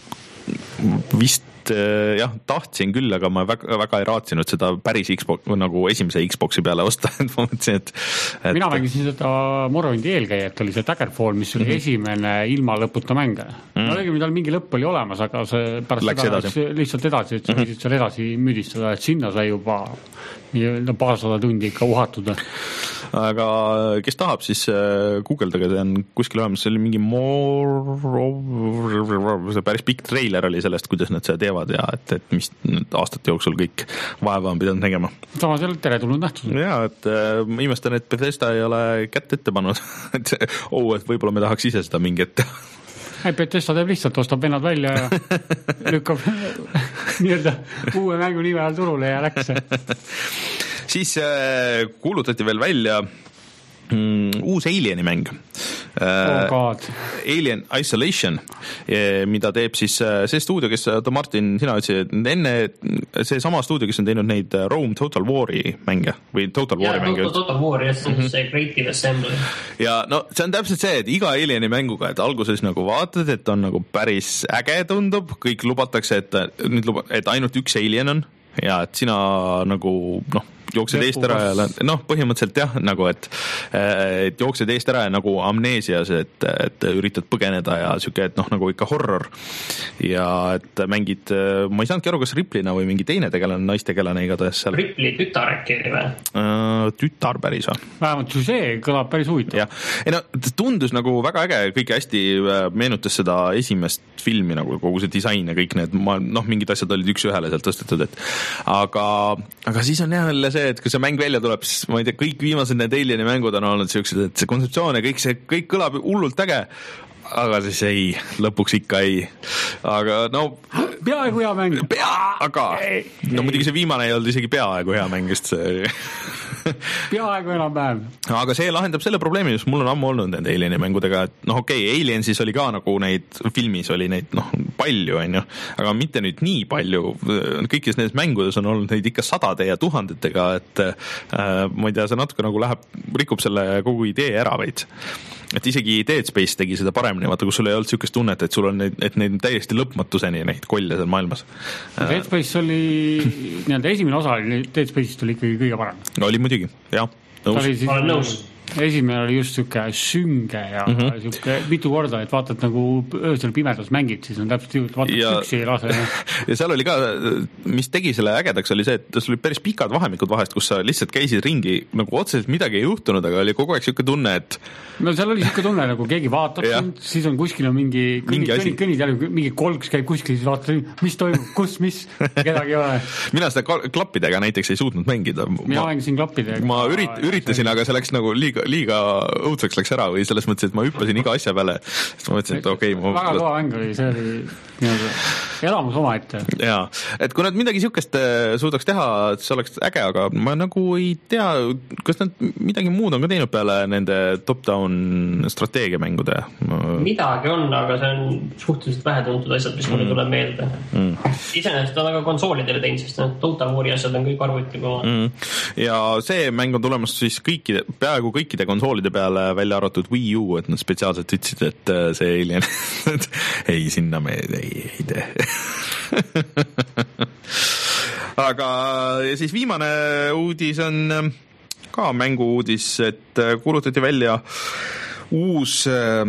vist äh, jah, tahtsin küll, aga ma väga, väga ei raatsinud seda päris Xbox, nagu esimese Xboxi peale osta, et ma mõtlesin, et, et... Mina mängisin seda Morrowindi eelkäijat, oli see Daggerfall, mis oli mm-hmm. esimene ilma lõputa mänge. Mm. No õigemini tal mingi lõpp oli olemas, aga see pärast läks seda edasi. Lihtsalt edasi, et sa võisid mm-hmm. seal edasi müdistada, et sinna sai juba no, paarsada tundi ikka uhatuda. Aga kes tahab, siis guugeldage, see on kuskil olemas, see oli mingi Moro, see päris pikk treiler oli sellest, kuidas nad seda teevad ja et, et mis aastate jooksul kõik vaeva on pidanud tegema. Samas jälle tere tulnud nähtus. Jaa, et ma imestan, et Bethesda ei ole kätt ette pannud, et oh, et võib-olla me tahaks ise seda mingi ette. Ei, Bethesda teeb lihtsalt, ostab vennad välja ja lükkab nii-öelda uue mängu nime all turule ja läks. Siis äh, kuulutati veel välja mm, uus Alieni mäng. Oh God. Alien Isolation, mida teeb siis see stuudio, kes, Martin, sina ütlesid, enne see sama stuudio, kes on teinud neid Rome Total War'i mänge või Total War'i ja, mänge. Ja, Total War, jah, see on see Creative Assembly. Ja no see on täpselt see, et iga Alieni mänguga, et alguses nagu vaatad, et on nagu päris äge tundub, kõik lubatakse, et, nüüd luba, et ainult üks Alien on ja et sina nagu noh, jooksed eest ära ja noh, põhimõtteliselt jah, nagu et, et jooksed eest ära ja nagu amneesias, et, et üritad põgeneda ja siuke, et noh, nagu ikka horror ja et mängid, ma ei saanudki aru, kas Riplina või mingi teine tegelane, naistegelane igatahes seal. Ripli tütar äkki või? Tütar päris või? Vähemalt see kõlab päris huvitav. Ei no, tundus nagu väga äge, kõik hästi meenutas seda esimest filmi, nagu kogu see disain ja kõik need, noh, mingid asjad olid üks ühele sealt tõstetud, et aga, aga siis on jälle see, et kui see mäng välja tuleb, siis ma ei tea, kõik viimased need Alieni mängud on olnud siuksed, et see kontseptsioon ja kõik see, kõik kõlab hullult äge, aga siis ei, lõpuks ikka ei. Aga no... Peaaegu hea mäng. Pea, aga... No muidugi see viimane ei olnud isegi peaaegu hea mäng, just see... peaaegu enam-vähem. Aga see lahendab selle probleemi, mis mul on ammu olnud nende Alieni mängudega, et noh, okei, okay, Aliensis oli ka nagu neid, filmis oli neid noh, palju, on ju, aga mitte nüüd nii palju. Kõikis nendes mängudes on olnud neid ikka sadade ja tuhandetega, et äh, ma ei tea, see natuke nagu läheb, rikub selle kogu idee ära veits. Et isegi Dead Space tegi seda paremini, vaata, kus sul ei olnud niisugust tunnet, et sul on neid, et neid täiesti lõpmatuseni neid kolle seal maailmas. Dead Space oli, nii-öelda esimene osa oli, Dead Space'ist oli ikkagi kõige parem. No oli muidugi, jah. Nõus. Siis, olen nõus. Esimene oli just siuke sünge ja mm -hmm. siuke mitu korda, et vaatad nagu öösel pimedas mängid, siis on täpselt jõud, vaatad ja, üksi ei lase. Ja seal oli ka, mis tegi selle ägedaks, oli see, et sul olid päris pikad vahemikud vahest, kus sa lihtsalt käisid ringi, nagu otseselt midagi ei juhtunud, aga oli kogu aeg siuke tunne, et no seal oli siuke tunne, nagu keegi vaatab sind, siis on kuskil on mingi kõnid, kõnid, kõnid jälle, mingi kolks käib kuskil, siis vaatad, mis toimub, kus, mis, kedagi ei ole. Mina seda klappidega näiteks ei suutnud mängida. Mina mängisin klappidega. Ma ürit, üritasin, aga see läks nagu liiga, liiga õudseks läks ära või selles mõttes, et ma hüppasin iga asja peale. Sest ma mõtlesin, et okei. Okay, väga kõva mäng oli, see oli nii-öelda elamus oma ette. Jaa, et kui nad midagi siukest suudaks teha, et see oleks äge, aga ma nagu ei tea, kas nad midagi muud on ka teinud peale nende top-down strateegiamängude? Midagi on, aga see on suhteliselt vähetuntud asjad, mis mulle mm. tuleb meelde. Mm. Iseenesest on aga konsoolidele teinud, sest need Total War'i asjad on kõik arvutiga. Mm. Ja see mäng on tulemas siis kõikide, peaaegu kõikide konsoolide peale välja arvatud Wii U, et nad spetsiaalselt ütlesid, et see Alien ei, sinna me ei, ei tee. Aga ja siis viimane uudis on ka mängu-uudis, et kuulutati välja uus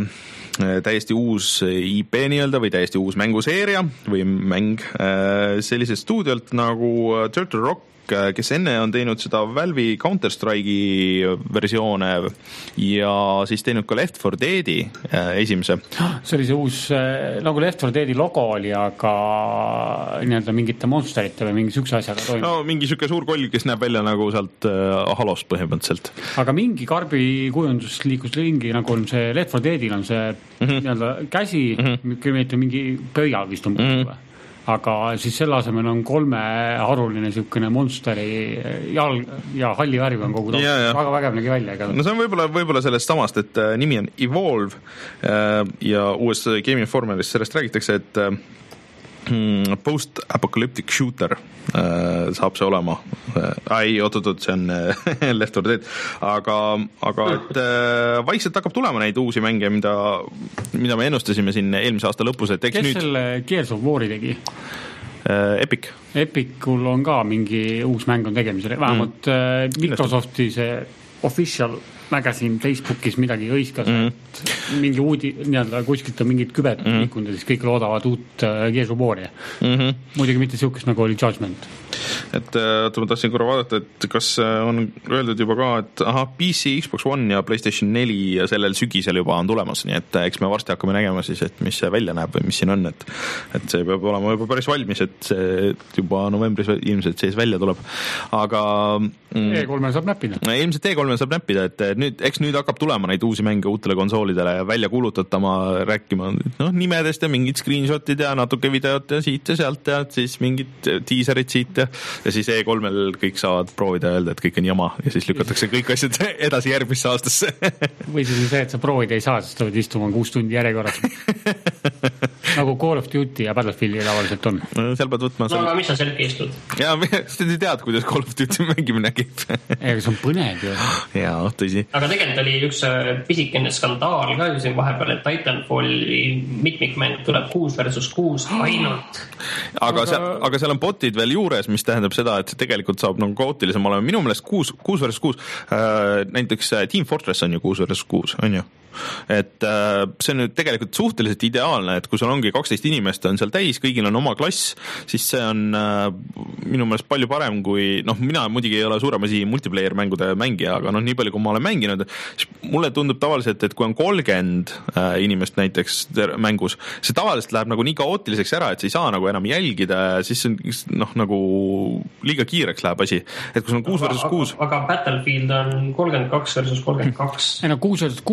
täiesti uus I P nii-öelda või täiesti uus mänguseeria või mäng sellisest stuudiolt nagu Turtle Rock, kes enne on teinud seda Valve'i Counter-Strike'i versioone ja siis teinud ka Left four Dead'i esimese. See oli see uus, nagu Left four Dead'i logo oli, aga nii-öelda mingite monsterite või mingi sükse asjaga toimub. No mingi süke suur koll, kes näeb välja nagu sealt Halost põhimõtteliselt. Aga mingi karbi kujundus liikus ringi, nagu on see Left four Dead'il on see mm-hmm. nii-öelda käsi, mm-hmm. mingi pöial vist on mm-hmm. aga siis selle asemel on kolmeharuline niisugune monsteri jalg ja halli värv on kogu taust. Väga vägev nägi välja. Ega. No see on võib-olla, võib-olla sellest samast, et äh, nimi on Evolve äh, ja uues Game Informeris sellest räägitakse, et äh, post-apocalyptic shooter äh, saab see olema. Äh, ei, oot-oot, see on äh, Left four Dead. Aga, aga et, äh, vaikselt hakkab tulema neid uusi mänge, mida, mida me ennustasime siin eelmise aasta lõpus. Et kes nüüd... selle Gears of War'i tegi? Äh, Epic. Epicul on ka mingi uus mäng on tegemisel. Vähemalt mm. Microsofti see official magazine Facebookis midagi õiskas, mm. et mingi uudi, nii-öelda kuskilt on mingid kübed mm. liikunud ja siis kõik loodavad uut uh, Gears of War'i. Mm-hmm. Muidugi mitte siukest nagu oli Judgment. Et uh, ma tahtsin korra vaadata, et kas on öeldud juba ka, et aha, P C, Xbox One ja PlayStation neli ja sellel sügisel juba on tulemas, nii et eks me varsti hakkame nägema siis, et mis see välja näeb või mis siin on, et, et see peab olema juba päris valmis, et see juba novembris ilmselt sees välja tuleb. Aga mm, E kolme saab näppida. Ilmselt E kolme saab näppida, et nüüd, eks nüüd hakkab tulema neid uusi mänge uutele konsoolidele ja välja kuulutatama, rääkima no, nimedest ja mingid screenshotid ja natuke videot ja siit ja sealt ja siis mingid teaserid siit ja, ja siis E kolmel kõik saavad proovida ja öelda, et kõik on jama ja siis lükatakse kõik asjad edasi järgmisse aastasse. Või siis on see, et sa proovida ei saa, sest sa võid istuma kuus tundi järjekorras. Nagu Call of Duty ja Battlefieldi tavaliselt on. No, seal pead võtma no, aga mis sa selge istud? Jaa, sa ei tead, kuidas Call of Duty mängimine käib. Ega see on põnev ju. Jaa, tõsi. Aga tegelikult oli üks pisikene skandaal ka ju siin vahepeal, et Titanfalli mitmikmäng tuleb kuus versus kuus ainult. Aga, seal, aga seal on botid veel juures, mis tähendab seda, et see tegelikult saab nagu kaootilisem olema. Minu meelest kuus versus kuus, äh, näiteks Team Fortress on ju kuus versus kuus, on ju? Et äh, see on nüüd tegelikult suhteliselt ideaalne, et kui sul ongi kaksteist inimest on seal täis, kõigil on oma klass, siis see on äh, minu meelest palju parem kui, noh, mina muidugi ei ole suurem asi multiplayer mängude mängija, aga noh, nii palju kui ma olen mänginud, siis mulle tundub tavaliselt, et kui on kolmkümmend äh, inimest näiteks mängus, see tavaliselt läheb nagu nii kaootiliseks ära, et sa ei saa nagu enam jälgida ja siis on noh, nagu liiga kiireks läheb asi, et kui sul on kuus versus kuus. Aga Battlefield on kolmkümmend kaks versus kolmkümmend kaks. Ei no kuus versus kuus tegelikult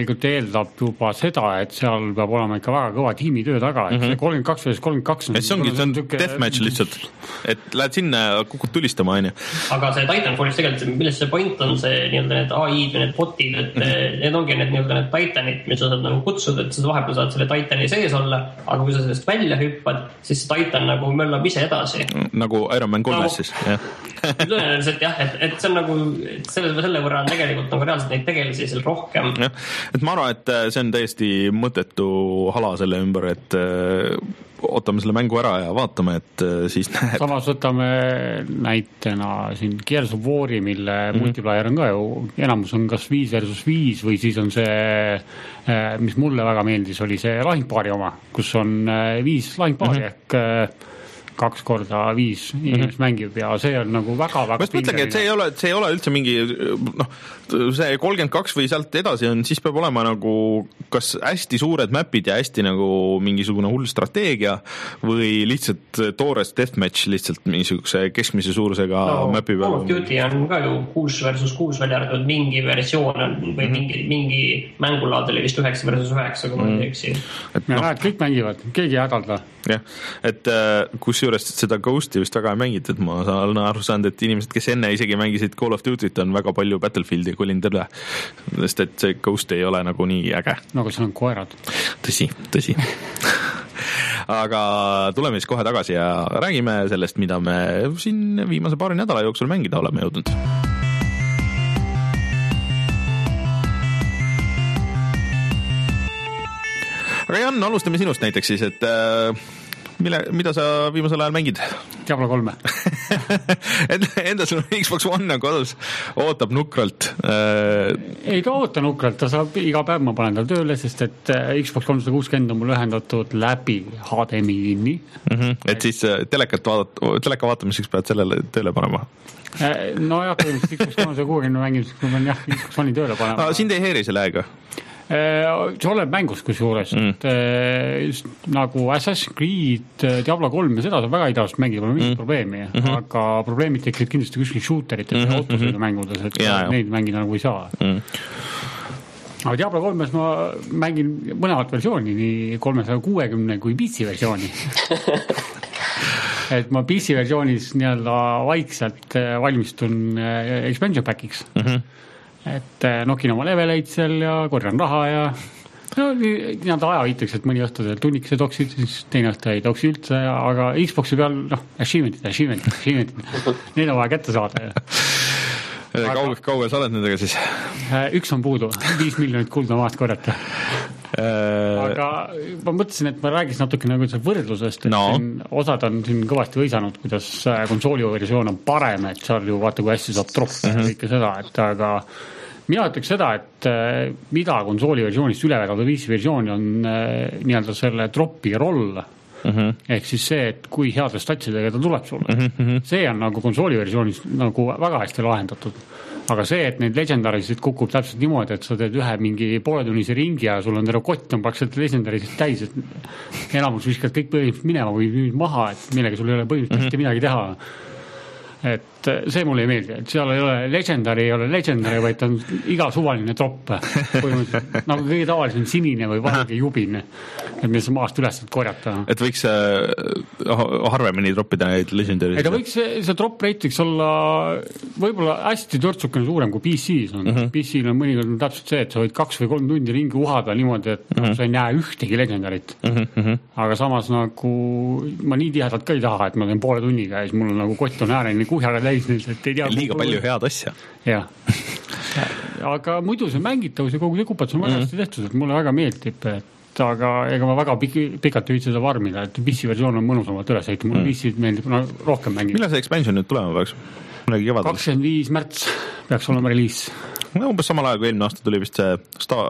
tegelikult eeldab juba seda, et seal peab olema ikka väga kõva tiimitöö taga, et mm-hmm. see kolmkümmend kaks versus kolmkümmend kaks see ongi, see on tüke... deathmatch lihtsalt, et lähed sinna ja kukud tulistama, on ju. Aga see Titanfallis tegelikult, milles see point on see nii-öelda need A I-d või need botid, et mm-hmm. need ongi need nii-öelda need Titanid, mis sa saad nagu kutsud, et sa vahepeal saad selle Titani sees olla, aga kui sa sellest välja hüppad, siis see Titan nagu möllab ise edasi. Nagu Iron Man kolmes no, siis, jah. Tõenäoliselt jah, et, et see on nagu, selle, selle võrra on tegelikult nagu reaalselt neid tegelisi seal rohkem. Ja, et ma arvan, et see on täiesti mõttetu hala selle ümber, et ootame selle mängu ära ja vaatame, et siis näeb. Samas võtame näitena siin Gears of War'i, mille mm-hmm. multiplayer on ka ju, enamus on kas viis versus viis või siis on see, mis mulle väga meeldis, oli see lahingpaari oma, kus on viis lahingpaari mm-hmm. ehk kaks korda viis inimest mm-hmm. mängib ja see on nagu väga-väga ma just mõtlengi, et see ei ole, see ei ole üldse mingi noh, see kolmkümmend kaks või sealt edasi on, siis peab olema nagu kas hästi suured mapid ja hästi nagu mingisugune hull strateegia või lihtsalt toores deathmatch lihtsalt mingisuguse keskmise suurusega no, mapi peal. Call of Duty on ka ju kuus versus kuus välja arvatud mingi versioon või mm-hmm. mingi, mingi mängulaad oli vist üheksa versus üheksa, kui ma ei eksi. Et no, näed, kõik mängivad, keegi ei hädalda. Jah, et kus juures seda Ghosti vist väga ei mängid, et ma olen aru saanud, et inimesed, kes enne isegi mängisid Call of Duty't, on väga palju Battlefieldi kolinud üle, sest et see Ghost ei ole nagu nii äge. No aga seal on koerad. Tõsi, tõsi. Aga tuleme siis kohe tagasi ja räägime sellest, mida me siin viimase paari nädala jooksul mängida oleme jõudnud. Aga Jan, alustame sinust näiteks siis, et mille, mida sa viimasel ajal mängid? Diablo kolme. Enda sul Xbox One on kodus, ootab nukralt. Ei ta oota nukralt, ta saab iga päev ma panen tal tööle, sest et Xbox kolmsada kuuskümmend on mul ühendatud läbi H D M I inni. Mm-hmm. Et siis telekat vaadat, teleka vaatamiseks pead sellele tööle panema? No jah, Xbox kolmsada kuuskümmend mängimiseks ma pean jah Xbox One'i tööle panema. Sind ei heeri selle aega? See oleb mängus kusjuures mm. et, nagu Assassin's Creed, Diablo kolm ja seda saab väga idavast mängida, pole mingit mm. probleemi mm-hmm. aga probleemid tekib kindlasti kuskil shooterit et mm-hmm. autosõidu mängudes, et ja, neid mängida nagu ei saa mm. aga Diablo kolmes ma mängin mõlemat versiooni, nii kolmesaja kuuekümne kui P C versiooni et ma P C versioonis nii-öelda vaikselt valmistun expansion packiks mm-hmm. et nokin oma leveleid seal ja korjan raha ja no, nii-öelda aja viitaks, et mõni õhtu tunnikese toksid, siis teine õhtu ei toksi üldse, aga Xboxi peal, noh, achievementid, achievementid, achievementid, neid on vaja kätte saada. Aga, kaugel, kaugel sa oled nendega siis? Üks on puudu, viis miljonit kulda maast korjata. Aga ma mõtlesin, et ma räägis natuke nagu võrdlusest, et no. siin, osad on siin kõvasti võisanud, kuidas konsooli versioon on parem, et seal ju vaata, kui hästi saab troppe mm-hmm. ja kõike seda, et aga mina ütleks seda, et mida konsooli versioonist üle vedada viisi versiooni on nii-öelda selle troppi roll mm-hmm. ehk siis see, et kui heade statsidega ta tuleb sulle mm-hmm. see on nagu konsooli versioonis nagu väga hästi lahendatud. Aga see, et neid legendarisid kukub täpselt niimoodi, et sa teed ühe mingi pooletunnise ringi ja sul on terve kott on praktiliselt legendarisid täis, et enamus viskad kõik põhimõtteliselt minema või maha, et millega sul ei ole põhimõtteliselt mm-hmm. midagi teha. Et see mulle ei meeldi, et seal ei ole legendary, ei ole legendary, vaid on iga suvaline tropp. Nagu kõige tavalisem sinine või valge jubine, et meil see maast üles korjata. Et võiks äh, harvemini troppida neid legendary? Ega võiks see, see drop rate võiks olla võib-olla hästi törtsukene suurem kui P C-s on. Mm-hmm. P C-l on mõnikord täpselt see, et sa võid kaks või kolm tundi ringi uhada niimoodi, et mm-hmm. sa ei näe ühtegi legendarit. Mm-hmm. Aga samas nagu ma nii tihedalt ka ei taha, et ma teen poole tunniga ja siis mul on nagu kott on ääreni kuhjaga täis, et ei tea. Liiga kuhu... palju head asja. Jah. Aga muidu see mängitavus ja kogu see kupatus on väga hästi tehtud, et mulle väga meeldib, et aga ega ma väga pikalt ei viitsi seda varmida, et P C versioon on mõnusamalt üles ehitatud, mulle P C meeldib no, rohkem mängida. Millal see expansion nüüd tulema peaks? kakskümmend viis märts peaks olema reliis. No, umbes samal ajal kui eelmine aasta tuli vist see Star...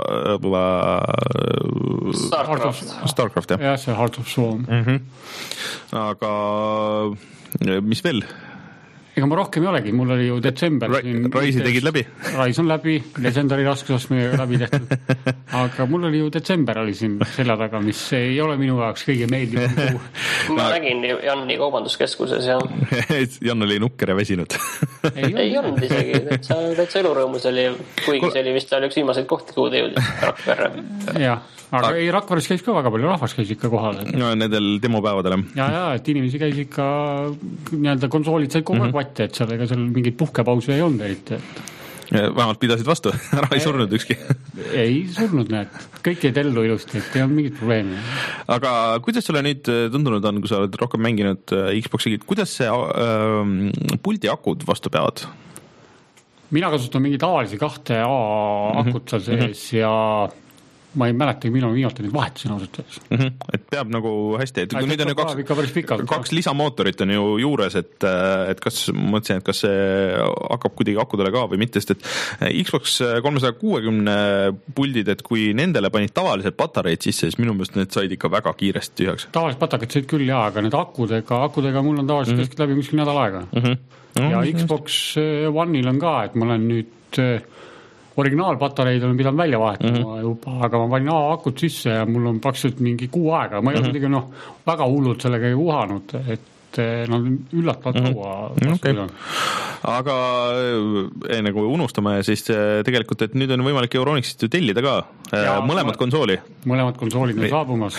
Starcraft. Starcraft, jah. jah, see Heart of Swarm. Mm-hmm. Aga mis veel? ega ma rohkem ei olegi, mul oli ju detsember Ra siin, Raisi tegid läbi? Rais on läbi, Legendari raskusastmega läbi tehtud, aga mul oli ju detsember oli siin selja taga, mis ei ole minu jaoks kõige meeldiv kuu. Ma nägin Janni kaubanduskeskuses ja Jan oli nukker ja väsinud. ei, ei olnud isegi, täitsa, täitsa elurõõmus oli, kuigi see oli vist oli üks viimaseid kohti, kuhu te jõudis Rakverre. jah, aga ei, Rakveres käis ka väga palju, rahvas käis ikka kohal. No nendel demopäevadel. ja, ja, et inimesi käis ikka nii-öelda konsoolid said kogu aeg mm -hmm. vatti, et seal ega seal mingit puhkepausi ei olnud eriti, et vähemalt pidasid vastu, ära ei surnud ükski. ei surnud, näed, kõik jäid ellu ilusti, et ei olnud mingit probleemi. Aga kuidas sulle nüüd tundunud on, kui sa oled rohkem mänginud Xbox'i, kuidas see äh, puldi akud vastu peavad? Mina kasutan mingi tavalisi kahte A akut seal sees mm -hmm. ja ma ei mäleta, millal viimati neid vahetasin ausalt öeldes. Mm -hmm. Et peab nagu hästi, et kui nüüd on ju kaks, kaks lisamootorit on ju juures, et, et kas, mõtlesin, et kas see hakkab kuidagi akudele ka või mitte, sest et Xbox kolmesaja kuuekümne puldid, et kui nendele panid tavalised patareid sisse, siis minu meelest need said ikka väga kiiresti tühjaks. Tavalised patakad said küll jaa, aga need akudega, akudega mul on tavaliselt mm -hmm. läbi kuskil nädal aega. Mm -hmm. ja mm -hmm. Xbox One'il on ka, et ma olen nüüd originaalpatareid olen pidanud välja vahetama mm -hmm. juba, aga ma panin A-akut sisse ja mul on praktiliselt mingi kuu aega, ma ei ole muidugi mm -hmm. noh, väga hullult sellega ei uhanud, et nad no, üllatavad mm -hmm. kaua okay. Aga ei, nagu unustame siis tegelikult, et nüüd on võimalik Euronixist ju tellida ka ja, mõlemad ma, konsooli. Mõlemad konsoolid on saabumas.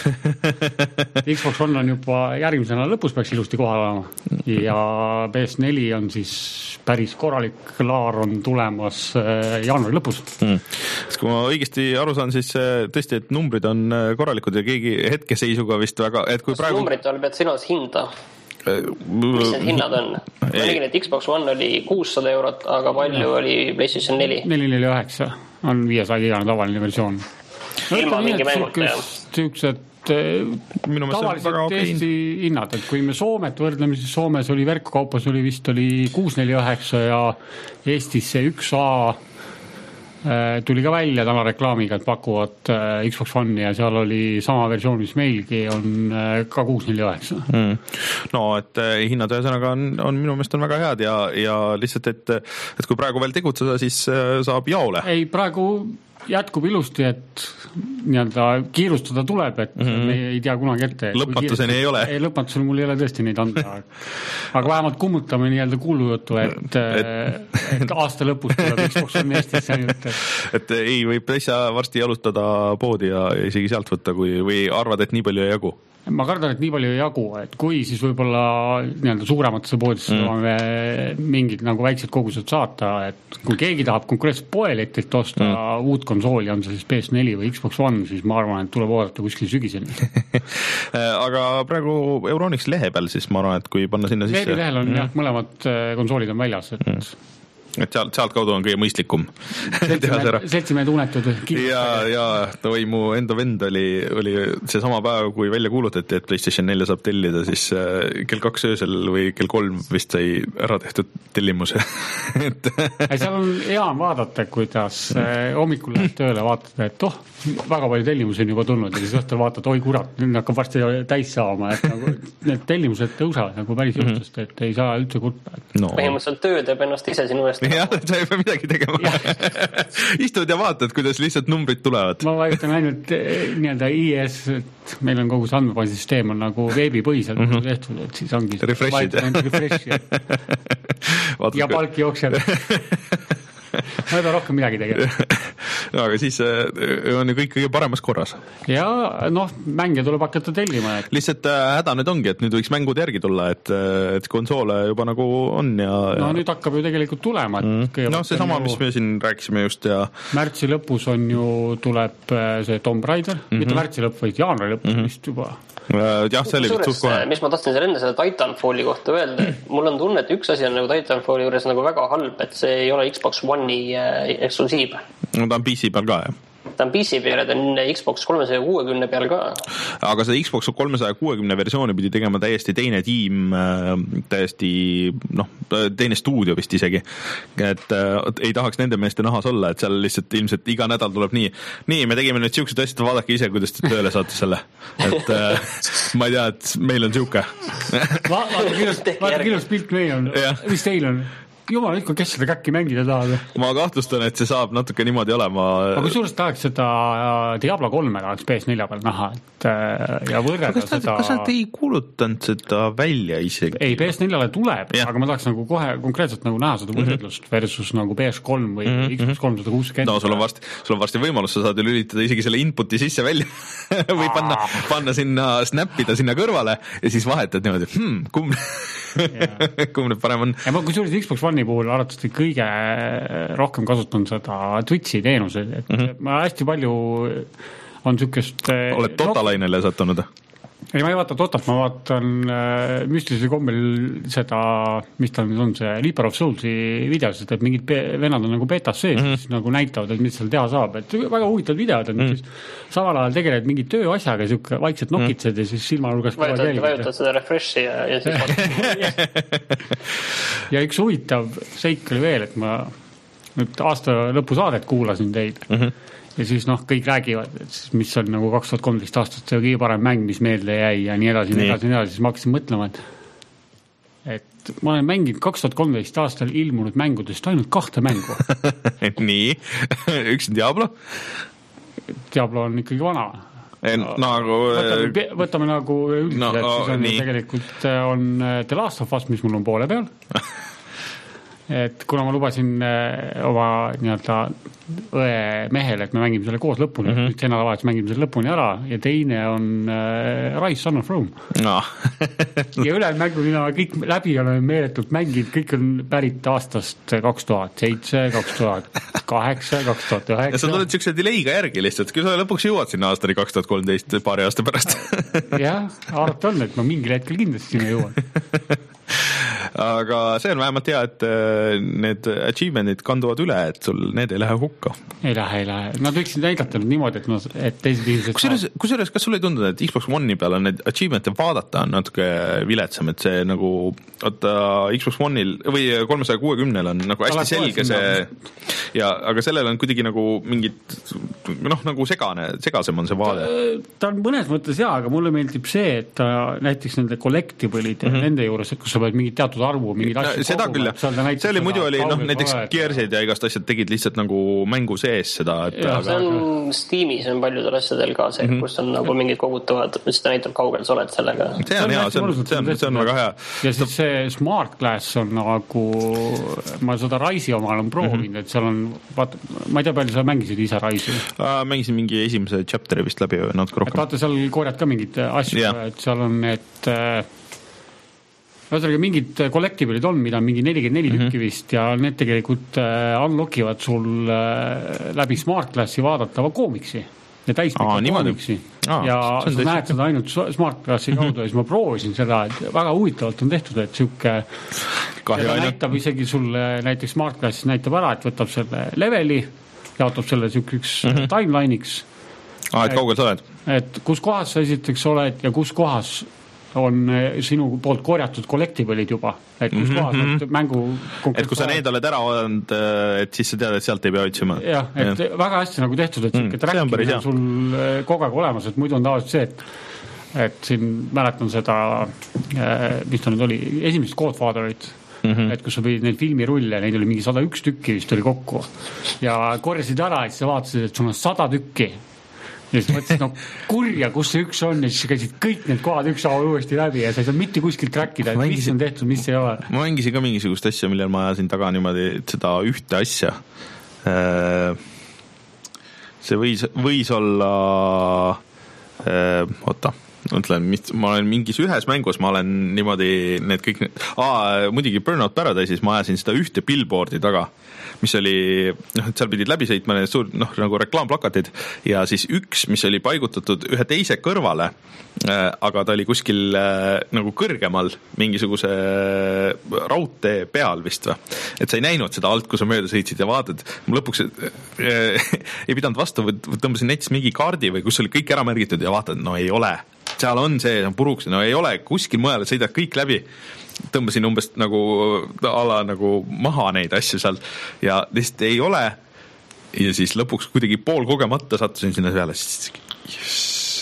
Xbox One on juba järgmise nädala lõpus peaks ilusti kohal olema ja P S neli on siis päris korralik laar on tulemas jaanuari lõpus. Hmm. Kui ma õigesti aru saan, siis tõesti, et numbrid on korralikud ja keegi hetkeseisuga vist väga, et kui kas praegu numbrid on pead sinas hinda? Mis need hinnad on? Ma nägin, et Xbox One oli kuussada eurot, aga palju ja. oli PlayStation neli? neli neli üheksa on viiesaja gigane tavaline versioon. Ilma mingi mänguta, jah. Siuksed tavaliselt Eesti hinnad, et kui me Soomet võrdleme, siis Soomes oli verkkaupas oli vist oli kuus neli üheksa ja Eestis see üks A tuli ka välja täna reklaamiga, et pakuvad Xbox One'i ja seal oli sama versioon, mis meilgi on ka kuus neli üheksa. Mm. No, et hinnad ühesõnaga on, on minu meelest on väga head ja, ja lihtsalt, et, et kui praegu veel tegutseda, siis saab jaole. Ei, praegu jätkub ilusti, et nii-öelda kiirustada tuleb, et mm -hmm. me ei tea kunagi ette. Lõpmatuseni ei ole. Ei, lõpmatuseni mul ei ole tõesti neid anda. Aga vähemalt kummutame nii-öelda kuulujuttu, et, et, et aasta lõpus tuleb Xbox on Eestisse ainult. Et... et ei, võib täitsa varsti jalutada poodi ja isegi sealt võtta, kui, või arvad, et nii palju ei jagu? Ma kardan, et nii palju ei jagu, et kui siis võib-olla nii-öelda suurematesse poodisse mm. saame mingid nagu väiksed kogused saata, et kui keegi tahab konkreetselt poeletrilt osta mm. uut konsooli, on see siis P S neli või Xbox One, siis ma arvan, et tuleb oodata kuskil sügiseni. Aga praegu Euronix lehe peal siis ma arvan, et kui panna sinna sisse... Veebilehel on mm. jah, mõlemad konsoolid on väljas, et mm. et sealt, sealt kaudu on kõige mõistlikum seltsimehed unetud ja, ja oi, mu enda vend oli, oli see sama päev, kui välja kuulutati, et PlayStation nelja saab tellida, siis kell kaks öösel või kell kolm vist sai ära tehtud tellimuse et... seal on hea vaadata, kuidas hommikul lähed tööle, vaatad, et oh, väga palju tellimusi on juba tulnud ja siis õhtul vaatad, oi kurat, nüüd hakkab varsti täis saama, et nagu need tellimused tõusevad nagu päris mm -hmm. jõustust, et ei saa üldse kurta no.. põhimõtteliselt töö teeb ennast ise sinu eest. jah, sa ei pea midagi tegema istud ja vaatad, kuidas lihtsalt numbrid tulevad. ma vajutan ainult nii-öelda I S, et meil on kogu see andmebaasisüsteem on nagu veebipõhiselt mm -hmm. tehtud, et siis ongi refreshid refreshi, ja palk jookseb ma ei pea rohkem midagi tegema. No, aga siis on ju kõik kõige paremas korras. Ja noh, mänge tuleb hakata tellima. Et... lihtsalt häda nüüd ongi, et nüüd võiks mängud järgi tulla, et, et konsoole juba nagu on ja... no ja... nüüd hakkab ju tegelikult tulema. Mm. No see sama, ju... mis me siin rääkisime just ja... märtsi lõpus on ju, tuleb see Tomb Raider, mm -hmm. mitte märtsi lõpp, vaid jaanuari lõpus mm -hmm. vist juba. jah, see oli suht kohe. Mis ma tahtsin seal enne selle Titanfalli kohta öelda, mul on tunne, et üks asi on nagu Titanfalli juures nagu väga halb, et see ei ole Xbox One'i eksklusiiv. No ta on P C peal ka, jah. Ta on P C peal ja ta on Xbox kolmesaja kuuekümne peal ka. Aga see Xbox kolmesaja kuuekümne versiooni pidi tegema täiesti teine tiim, täiesti, noh, teine stuudio vist isegi. Et ei tahaks nende meeste nahas olla, et seal lihtsalt ilmselt iga nädal tuleb nii, nii, me tegime nüüd siuksed asjad, vaadake ise, kuidas te tööle saate selle. Et ma ei tea, et meil on siuke. vaata kilus pilt meil on, mis teil on? Jumal, ikka, kes seda käkki mängida tahab? Ma kahtlustan, et see saab natuke niimoodi olema. Aga kui suurest tahaks seda Diablo kolme tahaks P S neljā peal näha, et ja võrreda kas seda... Kas nad ei kuulutanud seda välja isegi? Ei, P S neljale tuleb, ja. Aga ma tahaks nagu kohe konkreetselt nagu näha seda võrdlust mm-hmm. versus nagu P S kolm või mm-hmm. Xbox kolmsada kuuskümmend. No, sul on varsti, sul on varsti võimalus, sa saad ju lülitada isegi selle inputi sisse välja või panna, panna sinna, snappida sinna kõrvale ja siis vahetad niimoodi, hmm, kumb, kumb nüüd parem on. Ja ma kui suuris Xbox One'i puhul arvatavasti kõige rohkem kasutan seda Twitchi teenuseid, et mm-hmm. ma hästi palju on sükest... Oled Dota-lainele sattunud? Ei, ma ei vaata Dotat, ma vaatan äh, müstilisel kombel seda, mis tal nüüd on see Reaper of Soulsi videosid, et mingid be- vennad on nagu betas sees, mm-hmm. siis nagu näitavad, et mis seal teha saab, et väga huvitavad videod, et mm-hmm. siis samal ajal tegeled mingi tööasjaga, siuke vaikselt nokitsed mm-hmm. ja siis silmanurgas vajutad, vajutad seda refreshi ja, ja siis ja üks huvitav seik oli veel, et ma nüüd aasta lõpu saadet kuulasin teid mm-hmm. ja siis noh, kõik räägivad, et mis on nagu kaks tuhat kolmteist aastast see kõige parem mäng, mis meelde jäi ja nii edasi, nii edasi, nii edasi, siis ma hakkasin mõtlema, et et ma olen mänginud kaks tuhat kolmteist aastal ilmunud mängudest ainult kahte mängu. Nii, üks on Diablo? Diablo on ikkagi vana. En, nagu, võtame, võtame nagu üldiselt, no, oh, siis on nii. Tegelikult on The Last of Us, mis mul on poole peal. Et kuna ma lubasin oma nii-öelda õe mehele, et me mängime selle koos lõpuni, mm-hmm. see nädalavahetus mängime selle lõpuni ära ja teine on äh, Rise Son of Rome. No. ja üle mängu mina kõik läbi olen meeletult mänginud, kõik on pärit aastast kaks tuhat seitse, kaks tuhat kaheksa, kaks tuhat üheksa. Ja sa tuled siukse delay'ga järgi lihtsalt, kui sa lõpuks jõuad sinna aastani kaks tuhat kolmteist paari aasta pärast. jah, arvata on, et ma mingil hetkel kindlasti sinna jõuan. Aga see on vähemalt hea, et need achievement'id kanduvad üle, et sul need ei lähe hukka. Ei lähe, ei lähe. Nad võiksid näidata niimoodi, et, no, et teised inimesed... Kusjuures, kusjuures, kas sulle ei tunduda, et Xbox One'i peal on need achievement'e vaadata on natuke viletsam, et see nagu, oota, Xbox One'il või kolmesaja kuuekümnel on nagu hästi selge see, ja, aga sellel on kuidagi nagu mingid, noh, nagu segane, segasem on see vaade. Ta on mõnes mõttes hea, aga mulle meeldib see, et ta näiteks nende collectible'id mm-hmm. nende juures, kus sa pead mingid teatud arvu, mingid asju seda küll, see oli muidu oli, noh, näiteks Gearsid ja igast asjad tegid lihtsalt nagu mängu sees seda, et ja, aga... see on Steamis on paljudel asjadel ka see, mm-hmm. kus on nagu mingid kogutavad, mis ta näitab kaugel sa oled sellega. See on hea, see on, see on, see on väga hea. Ja siis see Smart Glass on nagu, ma seda Rise'i omal on proovinud, mm-hmm. et seal on, vaata, ma ei tea, palju sa mängisid ise Rise'i? Mängisin mingi esimese chapteri vist läbi või natuke rohkem. Et vaata, seal korjad ka mingid asju, yeah. et seal on need ühesõnaga mingid kollektiivilid on, mida on mingi nelikümmend neli mm-hmm. tükki vist ja need tegelikult unlockivad sul läbi Smart Glassi vaadatava koomiksi ja täispika koomiksi. Aa, ja sa näed seda ainult Smart Glassi kaudu ja siis ma proovisin seda, et väga huvitavalt on tehtud, et siuke näitab isegi sulle näiteks Smart Glassis näitab ära, et võtab selle leveli, jaotab selle siukeks mm-hmm. timeline'iks. Aa, et kaugel sa oled? Et kus kohas sa esiteks oled ja kus kohas on sinu poolt korjatud kollektiivilid juba, et kus kohas mm-hmm. et mängu et kui sa need oled ära oodanud, et siis sa tead, et sealt ei pea otsima. jah, et ja. väga hästi nagu tehtud, et mm, siuke trackimine on sul kogu aeg olemas, et muidu on tavaliselt see, et et siin mäletan seda mis ta nüüd oli, esimest Godfatherit mm-hmm. et kus sa pidid neid filmirulle, neid oli mingi sada üks tükki vist oli kokku ja korjasid ära, et sa vaatasid, et sul on sada tükki ja siis mõtlesid, no kurja, kus see üks on ja siis käisid kõik need kohad üks haava uuesti läbi ja sa ei saa mitte kuskilt trackida, et mis on tehtud, mis ei ole. Ma mängisin ka mingisugust asja, millel ma ajasin taga niimoodi seda ühte asja. See võis, võis olla oota, mõtlen, mis, ma olen mingis ühes mängus, ma olen niimoodi need kõik aa, muidugi Burnout Paradise'is ma ajasin seda ühte billboardi taga, mis oli, noh, et seal pidid läbi sõitma need suur, noh, nagu reklaamplakatid ja siis üks, mis oli paigutatud ühe teise kõrvale, aga ta oli kuskil nagu kõrgemal mingisuguse raudtee peal vist või, et sa ei näinud seda alt, kui sa mööda sõitsid ja vaatad, ma lõpuks ei pidanud vastu, tõmbasin näiteks mingi kaardi või kus oli kõik ära märgitud ja vaatad, no ei ole, seal on see, on puruks, no ei ole, kuskil mujal sõidad kõik läbi, tõmbasin umbes nagu ala nagu maha neid asju seal ja lihtsalt ei ole ja siis lõpuks kuidagi pool kogemata sattusin sinna peale, siis yes,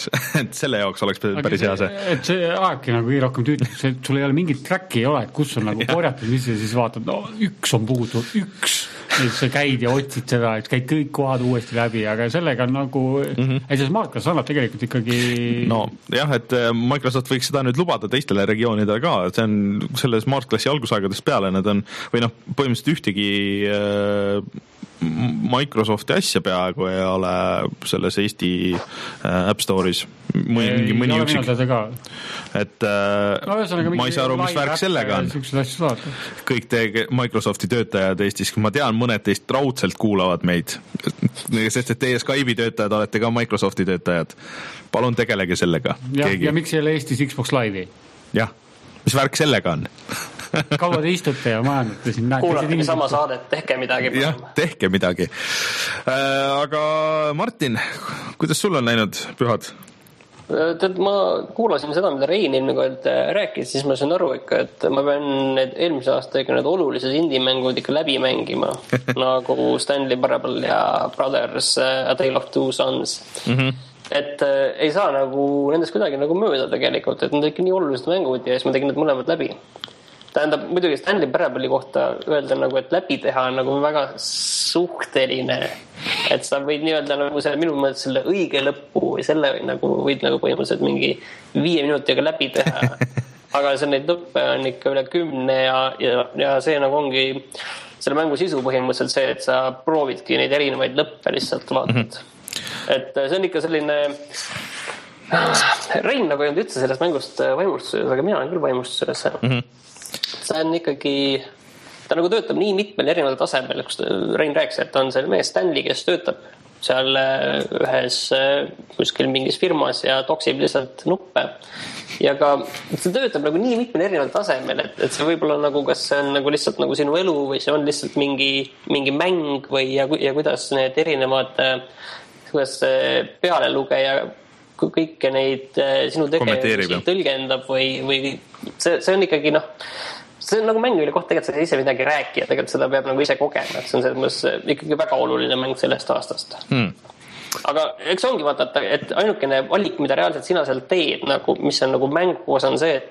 jaoks, et selle jaoks oleks päris hea see. Et see aegki nagu kõige rohkem tüütliks, et sul ei ole mingit tracki ei ole, et kus on nagu korjatud, mis ja siis vaatad, no üks on puudu, üks. Et sa käid ja otsid seda, et käid kõik kohad uuesti läbi, aga sellega on nagu mm-hmm. ei see Smart Glass annab tegelikult ikkagi no jah, et Microsoft võiks seda nüüd lubada teistele regioonidele ka, et see on selle Smart Glassi algusaegadest peale, need on või noh, põhimõtteliselt ühtegi äh, Microsofti asja peaaegu ei ole selles Eesti App Store'is mingi mõni üksik et no, ma ei saa aru, mis värk sellega on kõik te Microsofti töötajad Eestis, ma tean, mõned teist raudselt kuulavad meid sest et teie Skype'i töötajad olete ka Microsofti töötajad, palun tegelege sellega ja, ja miks ei ole Eestis Xbox Live'i? jah, mis värk sellega on? kaua te istute ja majandate siin kuulategi sama saadet, tehke midagi jah, tehke midagi äh, aga Martin, kuidas sul on läinud pühad? Tead, ma kuulasin seda, mida Rein eelmine kord rääkis, siis ma sain aru ikka, et ma pean need eelmise aasta ikka need olulised indie-mängud ikka läbi mängima nagu Stanley Parable ja Brothers A Tale of Two Sons mm-hmm. et äh, ei saa nagu nendest kuidagi nagu mööda tegelikult, et need ikka nii olulised mängud ja siis ma tegin need mõlemad läbi. Tähendab, muidugi Stanley Parable'i kohta öelda nagu, et läbi teha on nagu väga suhteline, et sa võid nii öelda nagu selle, minu mõttes selle õige lõppu või selle nagu võid nagu põhimõtteliselt mingi viie minutiga läbi teha, aga see neid lõppe on ikka üle kümne ja, ja, ja see nagu ongi selle mängu sisu põhimõtteliselt see, et sa proovidki neid erinevaid lõppe lihtsalt vaatad mm-hmm. et see on ikka selline Rein nagu ei olnud üldse sellest mängust vaimustuses, aga mina olen küll vaimustuses mm-hmm. see on ikkagi ta nagu töötab nii mitmel erineval tasemel, kus Rein rääkis, et on see mees Stanley, kes töötab seal ühes kuskil mingis firmas ja toksib lihtsalt nuppe ja ka see töötab nagu nii mitmel erineval tasemel, et, et see võib-olla nagu kas see on nagu lihtsalt nagu sinu elu või see on lihtsalt mingi, mingi mäng või ja, ja kuidas need erinevad kuidas pealelugeja kõike neid sinu tegevusi tõlgendab või, või see, see on ikkagi noh, see on nagu mäng, mille kohta tegelikult sa ise midagi rääkida, tegelikult seda peab nagu ise kogema, et see on selles mõttes ikkagi väga oluline mäng sellest aastast hmm. aga eks ongi vaata, et ainukene valik, mida reaalselt sina seal teed nagu, mis on nagu mängus on see,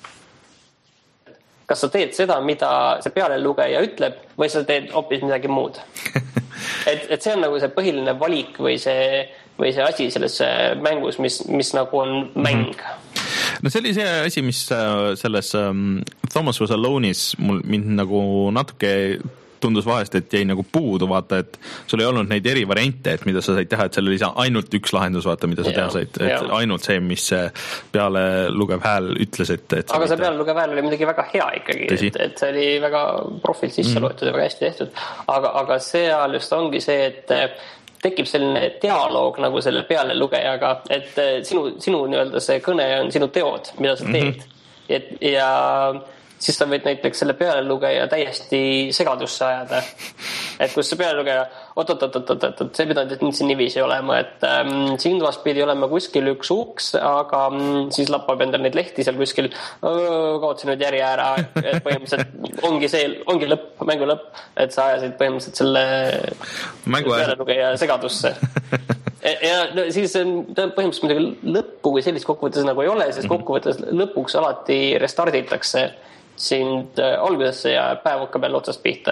et kas sa teed seda, mida see pealelugeja ütleb või sa teed hoopis midagi muud et, et see on nagu see põhiline valik või see või see asi selles mängus, mis, mis nagu on mäng. No see oli see asi, mis selles um, Thomas Was Alone'is mul mind nagu natuke tundus vahest, et jäi nagu puudu, vaata, et sul ei olnud neid eri variante, et mida sa said teha, et seal oli ainult üks lahendus, vaata, mida sa teha said, et ja. Ainult see, mis peale lugev hääl ütles, et, et aga see peale lugev hääl oli midagi väga hea ikkagi, et, et see oli väga profilt sisse loetud mm. ja väga hästi tehtud, aga, aga seal just ongi see, et tekib selline dialoog nagu selle peale lugejaga, et sinu, sinu nii-öelda see kõne on sinu teod, mida sa teed mm-hmm. et, ja siis sa võid näiteks selle pealelugeja täiesti segadusse ajada. Et kus see pealelugeja, oot, oot, oot, oot, oot, see pidanud siin niiviisi olema, et ähm, siin toas pidi olema kuskil üks uks, aga ähm, siis lappab endal neid lehti seal kuskil, kaotsin nüüd järje ära, et põhimõtteliselt ongi see, ongi lõpp, mängu lõpp, et sa ajasid põhimõtteliselt selle mängu pealelugeja segadusse. Ja no, siis põhimõtteliselt midagi lõppu või sellist kokkuvõttes nagu ei ole, sest kokkuvõttes lõpuks alati restarditakse sind algusesse ja päev hakkab jälle otsast pihta.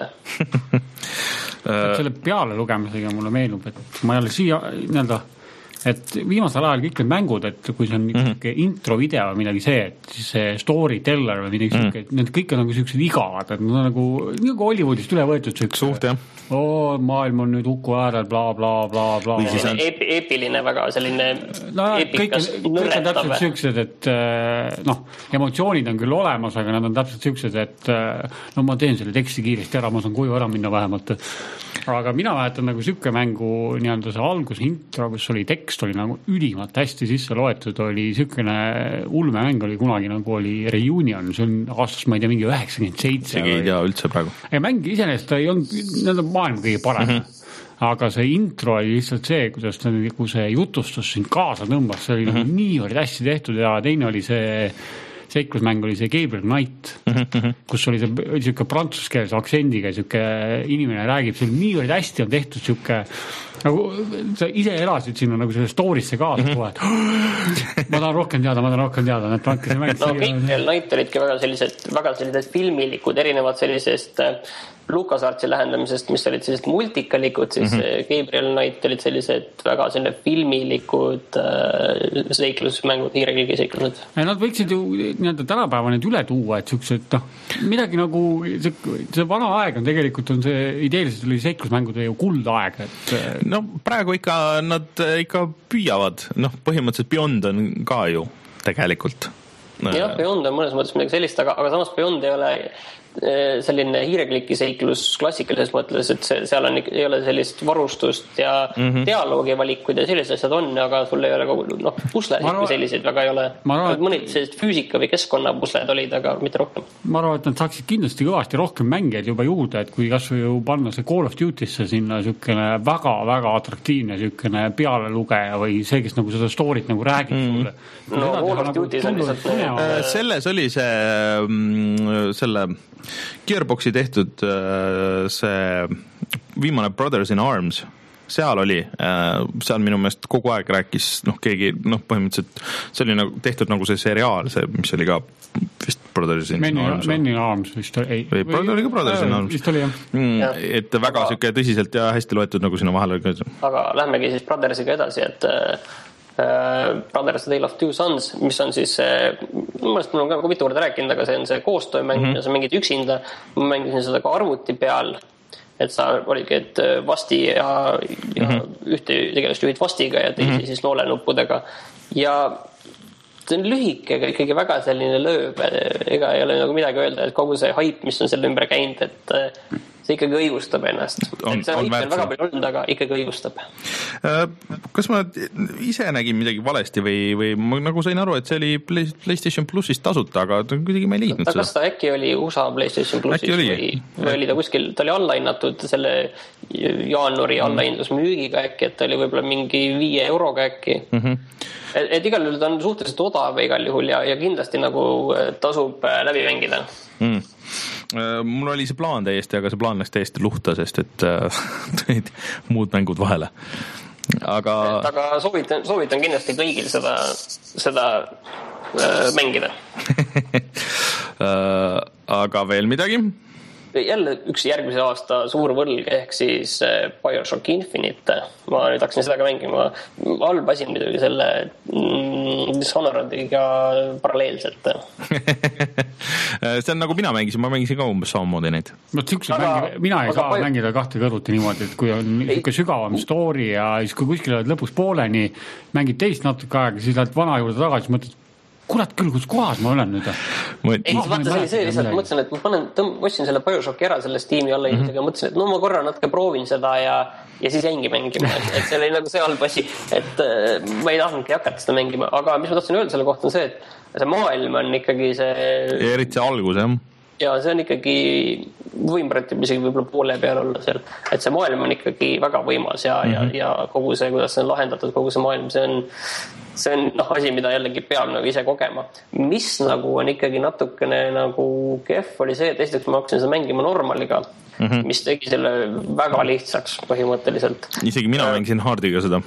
Selle peale lugemisega mulle meenub, et ma ei ole siia nii-öelda, et viimasel ajal kõik need mängud, et kui see on mm-hmm. intro video või midagi see, et siis see storyteller või midagi mm-hmm. siuke, need kõik on nagu siuksed igavad, et nad on nagu, nagu Hollywoodist üle võetud siuke. Suht, jah. Oo, maailm on nüüd huku äärel, bla, bla, bla, bla. On... Ep- eepiline väga, selline no, epikas kõik, kõik on täpselt siuksed, et noh, emotsioonid on küll olemas, aga nad on täpselt siuksed, et no ma teen selle teksti kiiresti ära, ma saan koju ära minna vähemalt. Aga mina mäletan nagu siuke mängu nii-öelda see algus intro, kus oli tekst, oli nagu ülimalt hästi sisse loetud, oli siukene ulmemäng oli kunagi nagu oli Reunion, see on aastas, ma ei tea, mingi üheksakümmend seitse. See ei tea üldse praegu. Ja mäng iseenesest ei olnud maailma kõige parem. Mm-hmm. Aga see intro oli lihtsalt see, kuidas ta, kui see jutustus siin kaasa tõmbas, see oli mm-hmm. nagu niivõrd hästi tehtud ja teine oli see seiklusmäng oli see Gabriel Knight, mm-hmm. kus oli see siuke prantsuskeelse aktsendiga siuke inimene räägib, see niivõrd hästi on tehtud siuke nagu sa ise elasid sinna nagu selle story'sse kaasa mm-hmm. et ma tahan rohkem teada, ma tahan rohkem teada, et andke see mäng no Gabriel Knight olidki väga sellised, väga sellised filmilikud, erinevad sellisest LucasArtsi lähendamisest, mis olid sellised multikalikud, siis mm-hmm. Gabriel Knight olid sellised väga selline filmilikud äh, seiklusmängud, hiirekligi seiklused. Nad võiksid ju nii-öelda tänapäeva need üle tuua, et siuksed, noh, midagi nagu see, see vana aeg on tegelikult on see ideeliselt oli seiklusmängude ju kuldaeg, et no praegu ikka nad ikka püüavad, noh, põhimõtteliselt Beyond on ka ju tegelikult. Jah, Beyond on mõnes mõttes midagi sellist, aga, aga samas Beyond ei ole selline hiirekliki seiklus klassikalises mõtles, et see, seal on, ei ole sellist varustust ja mm-hmm. dialoogi valikuid ja sellised asjad on, aga sul ei ole kogu, noh, pusled arvan, sellised väga ei ole. Arvan, mõned sellised füüsika või keskkonna pusled olid, aga mitte rohkem. Ma arvan, et nad saaksid kindlasti kõvasti rohkem mängeid juba juurde, et kui kas või ju panna see Call of Duty'sse sinna sükene väga-väga atraktiivne sükene pealelugeja või see, kes nagu seda story't nagu räägib sulle. Mm. No Call of Duty's on lihtsalt selles oli see selle Gearboxi tehtud see viimane Brothers in Arms, seal oli, seal minu meelest kogu aeg rääkis, noh, keegi, noh, põhimõtteliselt see oli nagu tehtud nagu see seriaal, see, mis oli ka vist Brothers in Men Arms. Men in Arms vist oli. Või oli ka Brothers in Arms. Vist oli, jah. Mm, et väga aga, süke tõsiselt ja hästi loetud nagu sinna vahele. Aga lähmegi siis Brothersiga edasi, et Brothers Tale of Two Sons, mis on siis minu meelest mul on ka mitu korda rääkinud, aga see on see koostöömäng mm-hmm. ja sa mängid üksinda, ma mängisin seda ka arvuti peal, et sa olidki, et vasti ja, ja mm-hmm. ühte tegelast juhid vastiga ja teisi mm-hmm. siis noolenuppudega ja see on lühike, aga ikkagi väga selline lööb, ega ei ole nagu midagi öelda, et kogu see hype, mis on selle ümber käinud, et see ikkagi õigustab ennast. On, et see on, on väga palju olnud, aga ikkagi õigustab. Kas ma ise nägin midagi valesti või, või ma nagu sain aru, et see oli PlayStation Plusist tasuta, aga kuidagi ma ei liidnud seda. Kas ta äkki oli U S A PlayStation Plusis või, või oli ta kuskil, ta oli allahinnatud selle jaanuari mm. allahindlusmüügiga äkki, et ta oli võib-olla mingi viie euroga äkki. Mm-hmm. Et, et igal juhul ta on suhteliselt odav igal juhul ja, ja kindlasti nagu tasub läbi mängida. Mm. Mul oli see plaan täiesti, aga see plaan läks täiesti luhta, sest et tulid muud mängud vahele. Aga, et, aga soovitan, soovitan kindlasti kõigil seda, seda äh, mängida. Aga veel midagi? Jälle üks järgmise aasta suur võlg ehk siis BioShock Infinite. Ma nüüd hakkasin seda ka mängima. Halb asi muidugi selle Dishonored'iga paralleelselt. See on nagu mina mängisin, ma mängisin ka umbes samamoodi neid. No, aga, mängi, mina ei saa palju... mängida kahte kõrvuti niimoodi, et kui on niisugune sügavam story ja siis kui kuskil oled lõpus pooleni, mängid teist natuke aega, siis lähed vana juurde tagasi, mõtled, kurat küll, kus kohas ma olen nüüd? Ei, vaata, see oli see lihtsalt, mõtlesin, et ma panen, ostsin selle BioShocki ära selle Steam'i alla mm-hmm. ja mõtlesin, et no ma korra natuke proovin seda ja, ja siis jäingi mängima, et, et see oli nagu see halb asi, et äh, ma ei tahtnudki hakata seda mängima, aga mis ma tahtsin öelda selle kohta on see, et see maailm on ikkagi see... Ja eriti see algus, jah. Ja see on ikkagi võimratib isegi võib-olla poole peal olla seal, et see maailm on ikkagi väga võimas ja, mm-hmm. ja, ja kogu see, kuidas see on lahendatud, kogu see maailm, see on, see on noh, asi, mida jällegi peab nagu ise kogema. Mis nagu on ikkagi natukene nagu kehv oli see, et esiteks ma hakkasin seda mängima normaliga, mm-hmm. mis tegi selle väga lihtsaks põhimõtteliselt. Isegi mina mängisin hardiga seda.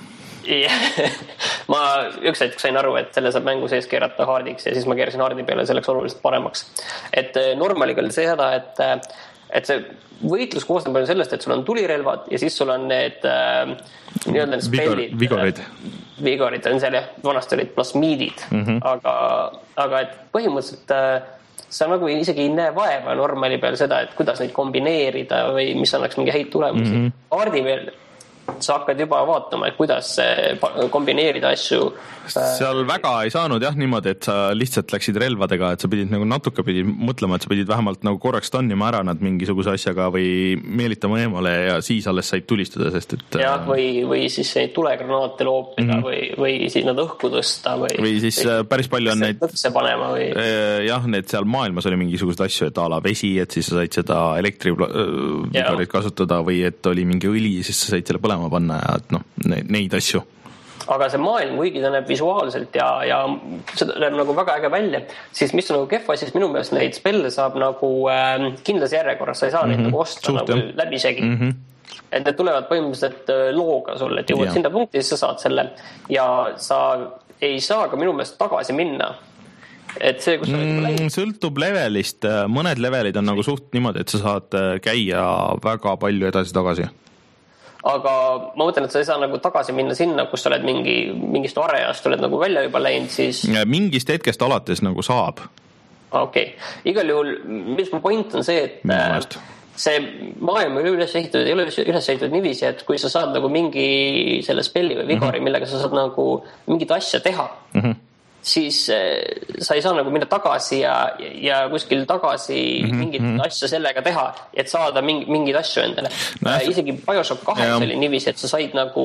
Ma üks hetk sain aru, et selle saab mängu sees keerata hardiks ja siis ma keerasin hardi peale selleks oluliselt paremaks. Et normaliga oli see seda, et, et see võitlus koosneb palju sellest, et sul on tulirelvad ja siis sul on need äh, nii-öelda need spellid. Vigorid. Vigorid on seal jah, vanasti olid plasmiidid, mm-hmm. aga, aga et põhimõtteliselt äh, sa nagu isegi ei näe vaeva normali peal seda, et kuidas neid kombineerida või mis annaks mingi häid tulemusi. Mm-hmm. Hardi peal sa hakkad juba vaatama, et kuidas kombineerida asju. Seal väga ei saanud jah niimoodi, et sa lihtsalt läksid relvadega, et sa pidid nagu natuke pidid mõtlema, et sa pidid vähemalt nagu korraks tonnima ära nad mingisuguse asjaga või meelitama eemale ja siis alles said tulistada, sest et... jah, või, või siis tulegranaate loopida mm-hmm. või, või siis nad õhku tõsta või... või siis või, päris palju on neid... panema või... jah, need seal maailmas oli mingisugused asju, et a la vesi, et siis sa said seda elektrivigorit kasutada või et oli mingi õli, siis sa said selle põlema panna ja et noh, neid asju. Aga see maailm, kuigi ta näeb visuaalselt ja, ja seda näeb nagu väga äge välja, siis mis on nagu kehva, siis minu meelest neid spelle saab nagu äh, kindlas järjekorras, sa ei saa mm-hmm. neid nagu osta Suht, nagu läbisegi. Mm-hmm. et need tulevad põhimõtteliselt looga sulle, et jõuad sinna punkti, siis sa saad selle ja sa ei saa ka minu meelest tagasi minna. Et see, kus mm, sõltub levelist, mõned levelid on nagu suht niimoodi, et sa saad käia väga palju edasi-tagasi. Aga ma mõtlen, et sa ei saa nagu tagasi minna sinna, kus sa oled mingi, mingist areast oled nagu välja juba läinud, siis... Mingist hetkest alates nagu saab. Okei, okay. Igal juhul, mis mu point on see, et see maailm ei ole üles ehitatud, ei ole üles ehitatud niiviisi, et kui sa saad nagu mingi selle spelli või vigori, millega sa saad nagu mingit asja teha, mm-hmm. siis sa ei saa nagu minna tagasi ja, ja kuskil tagasi mm-hmm. mingit mm-hmm. asja sellega teha, et saada mingi, mingid asju endale. No, äh, isegi Bioshock kahe oli niiviisi, et sa said nagu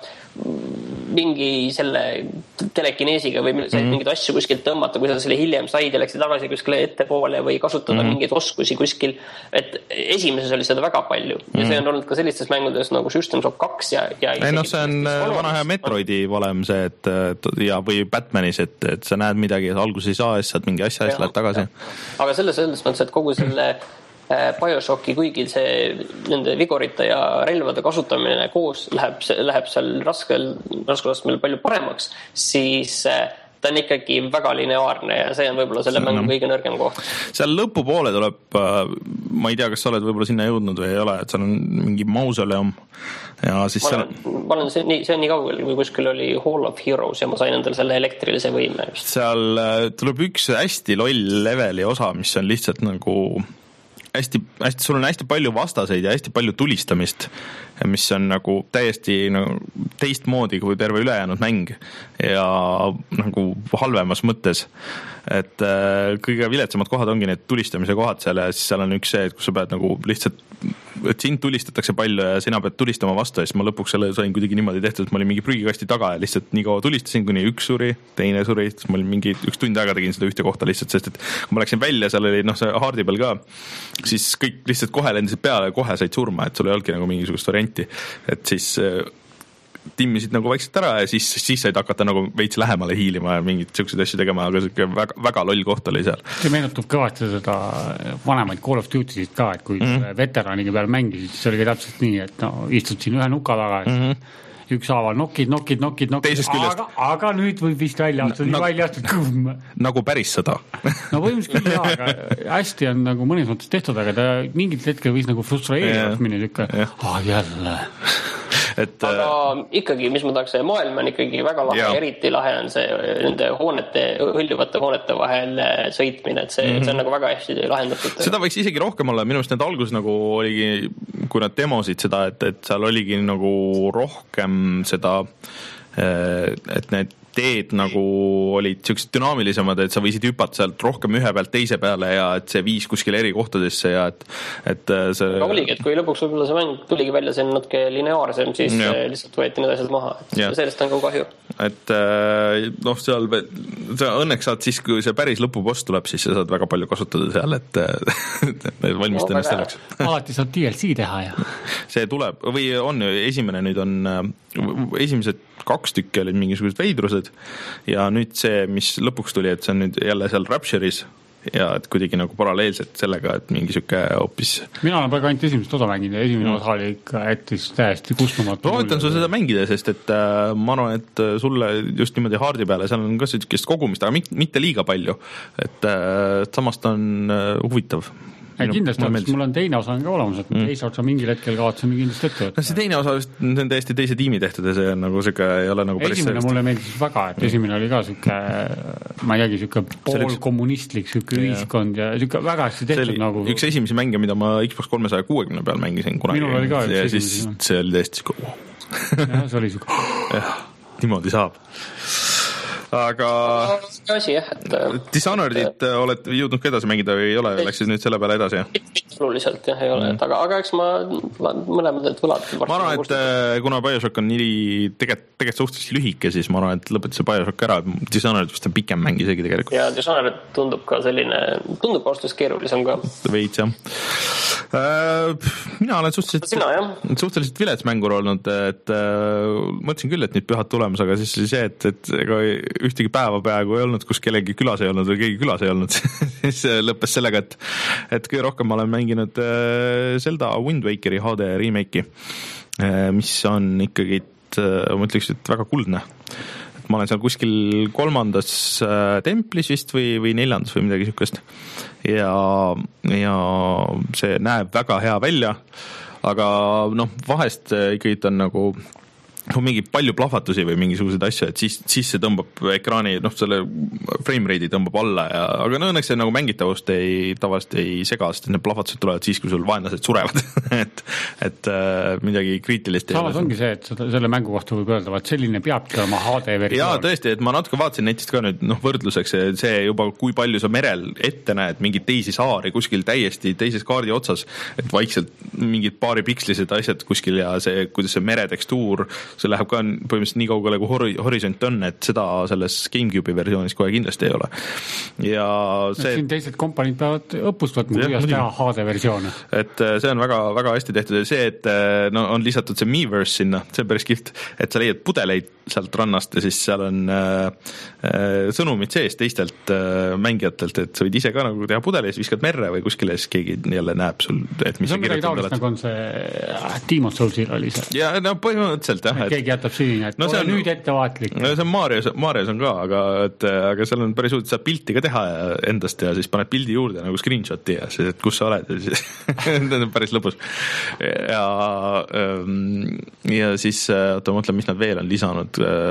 mingi selle telekineesiga või said mm-hmm. mingid asju kuskilt tõmmata, kui sa selle hiljem said ja läksid tagasi kuskile ettepoole või kasutada mm-hmm. mingeid oskusi kuskil. Et esimeses oli seda väga palju mm-hmm. ja see on olnud ka sellistes mängudes nagu Systems of kaks ja, ja ei, no see on vana hea Metroidi valem see, et ja, või Batmanis, et, et sa näed midagi, alguses ei saa, siis saad mingi asja, siis lähed tagasi. Aga selles selles mõttes, et kogu selle Bioshocki, kuigi see nende vigorite ja relvade kasutamine koos läheb, läheb seal raskel, raskusastmel palju paremaks, siis ta on ikkagi väga lineaarne ja see on võib-olla selle mängu kõige nõrgem koht. Seal lõpupoole tuleb, ma ei tea, kas sa oled võib-olla sinna jõudnud või ei ole, et seal on mingi mausoleum ja siis ma olen, seal... ma olen see, nii, see on nii kaugel, kui kuskil oli Hall of Heroes ja ma sain endale selle elektrilise võime. Seal tuleb üks hästi loll leveli osa, mis on lihtsalt nagu hästi, hästi, sul on hästi palju vastaseid ja hästi palju tulistamist, mis on nagu täiesti nagu teistmoodi kui terve ülejäänud mäng ja nagu halvemas mõttes. Et äh, kõige viletsamad kohad ongi need tulistamise kohad seal ja siis seal on üks see, et kus sa pead nagu lihtsalt, et sind tulistatakse palju ja sina pead tulistama vastu ja siis ma lõpuks selle sain kuidagi niimoodi tehtud, et ma olin mingi prügikasti taga ja lihtsalt nii kaua tulistasin, kuni üks suri, teine suri, siis ma olin mingi üks tund aega tegin seda ühte kohta lihtsalt, sest et kui ma läksin välja, seal oli noh, see haardi peal ka, siis kõik lihtsalt kohe lendisid peale ja kohe said surma, et sul ei olnudki nagu mingisugust varianti, et siis timmisid nagu vaikselt ära ja siis, siis said hakata nagu veits lähemale hiilima ja mingid sellised asju tegema, aga väga, väga loll koht oli seal. See meenutub kõvasti seda vanemaid Call of Duty'sid ka, et kui mm-hmm. veteraniga peal mängisid, siis oli täpselt nii, et no, istud siin ühe nuka taga ja mm-hmm. ükshaaval nokid, nokid, nokid, nokid, aga, aga nüüd võib vist välja astuda, nii välja astuda. Nagu päris sõda. No võimalik küll, jah, aga hästi on nagu mõnes mõttes tehtud, aga ta mingit hetkel võis nagu frustreerivalt minna tükka. Ah, jälle. Et, aga ikkagi, mis ma tahaks, see maailm on ikkagi väga lahe, eriti lahe on see nende hoonete, hõljuvate hoonete vahel sõitmine, et see, mm-hmm. see on nagu väga hästi lahendatud. Seda võiks isegi rohkem olla, minu arust need algus nagu oligi, kui nad demosid seda, et, et seal oligi nagu rohkem seda, et need teed nagu olid sellised dünaamilisemad, et sa võisid hüpata sealt rohkem ühe pealt teise peale ja et see viis kuskil eri kohtadesse ja et, et see... Aga oligi, et kui lõpuks võib-olla see mäng tuligi välja, see on natuke lineaarsem, siis ja. Lihtsalt võeti need asjad maha. Et sellest on ka kahju. Et noh, seal sa õnneks saad siis, kui see päris lõpupost tuleb, siis sa saad väga palju kasutada seal, et, et valmistada ennast selleks. Alati saab D L C teha ja see tuleb, või on esimene nüüd on, esimesed kaks tükki olid mingisugused veidrused ja nüüd see, mis lõpuks tuli, et see on nüüd jälle seal Rapture'is ja et kuidagi nagu paralleelselt sellega, et mingi süke hoopis... Mina olen praegu ainult esimest osa mängida ja esimene mm. osa oli ikka jättis täiesti kustumatu. Ma võtan sul seda mängida, sest et äh, ma arvan, et sulle just niimoodi haardi peale, seal on ka sellist kogumist, aga mitte liiga palju, et äh, samast on äh, huvitav. Ei, kindlasti on, mul on teine osa on ka olemas, et mm. teise otsa mingil hetkel kavatseme kindlasti ette võtta. No see teine osa on täiesti teise tiimi tehtud ja see on nagu süke, ei ole nagu päris esimene mulle meeldis väga, et esimene oli ka süke, ma ei teagi, süke poolkommunistlik süke ühiskond ja süke väga hästi tehtud see oli nagu... üks esimesi mänge, mida ma Xbox kolmesaja kuuekümne peal mängisin kunagi. Minul oli ka ja siis esimesi, see oli täiesti süke wow. jah, see oli süke jah, niimoodi saab aga asi, jah, et Dishonoredit oled jõudnud ka edasi mängida või ei ole, läksid nüüd selle peale edasi? Oluliselt jah, ei ole, et aga, aga eks ma mõlemad need võlad ma arvan, et kuna Bioshock on nii tegelikult, tegelikult suhteliselt lühike, siis ma arvan, et lõpetas see Bioshock ära, Dishonored vist on pikem mäng isegi tegelikult ja Dishonored tundub ka selline, tundub austus keerulisem ka veits jah mina olen suhteliselt Sina, suhteliselt vilets mängur olnud, et mõtlesin küll, et nüüd pühad tulemas, aga siis oli see, et, et ega ühtegi päeva peaaegu ei olnud, kus kellegi külas ei olnud või keegi külas ei olnud. Siis lõppes sellega, et, et kõige rohkem ma olen mänginud Zelda Wind Wakeri H D remake'i, mis on ikkagi, ma ütleks, et väga kuldne. Ma olen seal kuskil kolmandas templis vist või, või neljandas või midagi sükest. Ja, ja see näeb väga hea välja, aga noh, vahest ikkagi on nagu kui mingi palju plahvatusi või mingisuguseid asju, et siis, siis see tõmbab ekraani, noh, selle frame rate'i tõmbab alla ja, aga no õnneks see nagu mängitavust ei, tavaliselt ei sega, sest need plahvatused tulevad siis, kui sul vaenlased surevad, et, et äh, midagi kriitilist ei samas ongi see, et seda, selle mängu kohta võib öelda, et selline peabki olema H D versioon. Jaa, tõesti, et ma natuke vaatasin netist ka nüüd, noh, võrdluseks, see juba, kui palju sa merel ette näed mingid teisi saari kuskil täiesti teises kaardi otsas, et vaikselt mingid paari pikslised asjad kuskil ja see, kuidas see meretekstuur see läheb ka põhimõtteliselt nii kaugele, kui horisont on, et seda selles GameCube'i versioonis kohe kindlasti ei ole. Ja see... siin teised kompaniid peavad õppust võtma, kuidas teha H D versioone. Et see on väga, väga hästi tehtud ja see, et no, on lisatud see Miiverse sinna, see on päris kiht, et sa leiad pudeleid sealt rannast ja siis seal on äh, sõnumid sees teistelt äh, mängijatelt, et sa võid ise ka nagu teha pudeli, siis viskad merre või kuskile, siis keegi jälle näeb sul, et mis see on midagi taolist, nagu on see Demon's Soulsil oli see. Ja no põhimõtteliselt jah, keegi jätab süüni, et no ole on, nüüd ettevaatlik. No see on Marios, Marios on ka, aga, et, aga seal on päris uut, saab pilti ka teha endast ja siis paned pildi juurde nagu screenshoti ja siis, et kus sa oled ja siis on päris lõbus. Ja, ja siis, oota, mõtlen, mis nad veel on lisanud.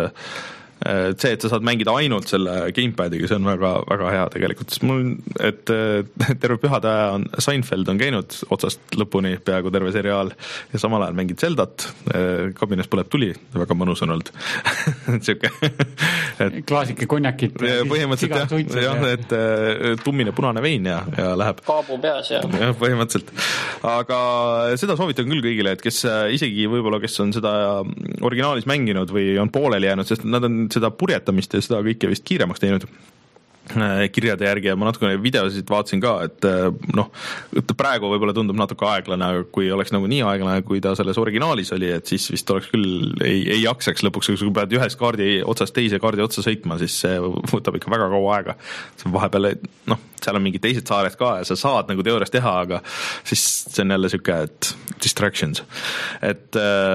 See, et sa saad mängida ainult selle gamepadiga, see on väga, väga hea tegelikult, sest mul, et terve pühade aja on Seinfeld on käinud otsast lõpuni peaaegu terve seriaal ja samal ajal mängid Zeldat, kabinas põleb tuli, väga mõnus on olnud. Siuke, et klaasike konjakit põhimõtteliselt jah, jah, et tummine punane vein ja, ja läheb kaabu peas ja. Ja, põhimõtteliselt, aga seda soovitan küll kõigile, et kes isegi võib-olla, kes on seda originaalis mänginud või on pooleli jäänud, sest nad on seda purjetamist ja seda kõike vist kiiremaks teinud kirjade järgi ja ma natukene videosid vaatasin ka, et noh, praegu võib-olla tundub natuke aeglane, aga kui oleks nagu nii aeglane, kui ta selles originaalis oli, et siis vist oleks küll, ei, ei jaksaks lõpuks, kui pead ühest kaardi otsast teise kaardi otsa sõitma, siis see võtab ikka väga kaua aega. See vahepeal, noh, seal on mingid teised saared ka ja sa saad nagu teoorias teha, aga siis see on jälle siuke, et distractions. Et,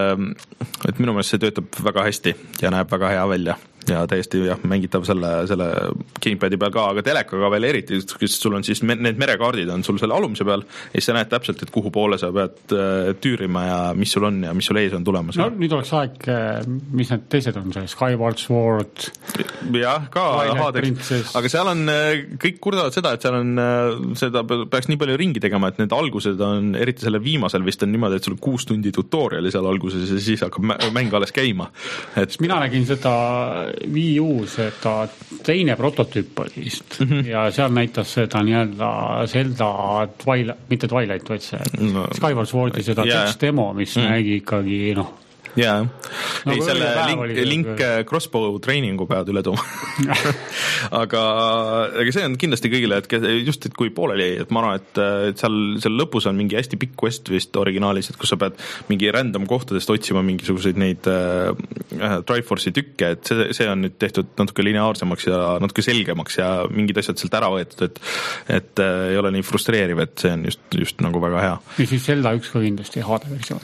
et minu meelest see töötab väga hästi ja näeb väga hea välja. Ja täiesti jah, mängitav selle, selle gamepadi peal ka, aga telekaga veel eriti, kus sul on siis, need merekaardid on sul selle alumise peal ja sa näed täpselt, et kuhu poole sa pead tüürima ja mis sul on ja mis sul ees on tulemas. No nüüd oleks aeg, mis need teised on, see Skyward Sword jah, ka H D, aga seal on, kõik kurdavad seda, et seal on, seda peaks nii palju ringi tegema, et need algused on, eriti selle viimasel vist on niimoodi, et sul kuus tundi tutoriali seal alguses ja siis hakkab mäng alles käima. Et... mina nägin seda Wii U seda teine prototüüp oli vist mm -hmm. ja seal näitas seda nii-öelda Zelda Twilight, mitte Twilight, vaid see no, Skyward Swordi seda yeah. text demo, mis mm. nägi ikkagi noh jaa, no, ei selle link, link crossbow trainingu pead üle tooma. aga, aga see on kindlasti kõigile, et just, et kui pooleli, et ma arvan, et, et seal, seal lõpus on mingi hästi pikk quest vist originaalis, et kus sa pead mingi random kohtadest otsima mingisuguseid neid äh, Triforce'i tükke, et see, see on nüüd tehtud natuke lineaarsemaks ja natuke selgemaks ja mingid asjad sealt ära võetud, et, et äh, ei ole nii frustreeriv, et see on just, just nagu väga hea. Ja siis Zelda üks ka kindlasti H D versioon.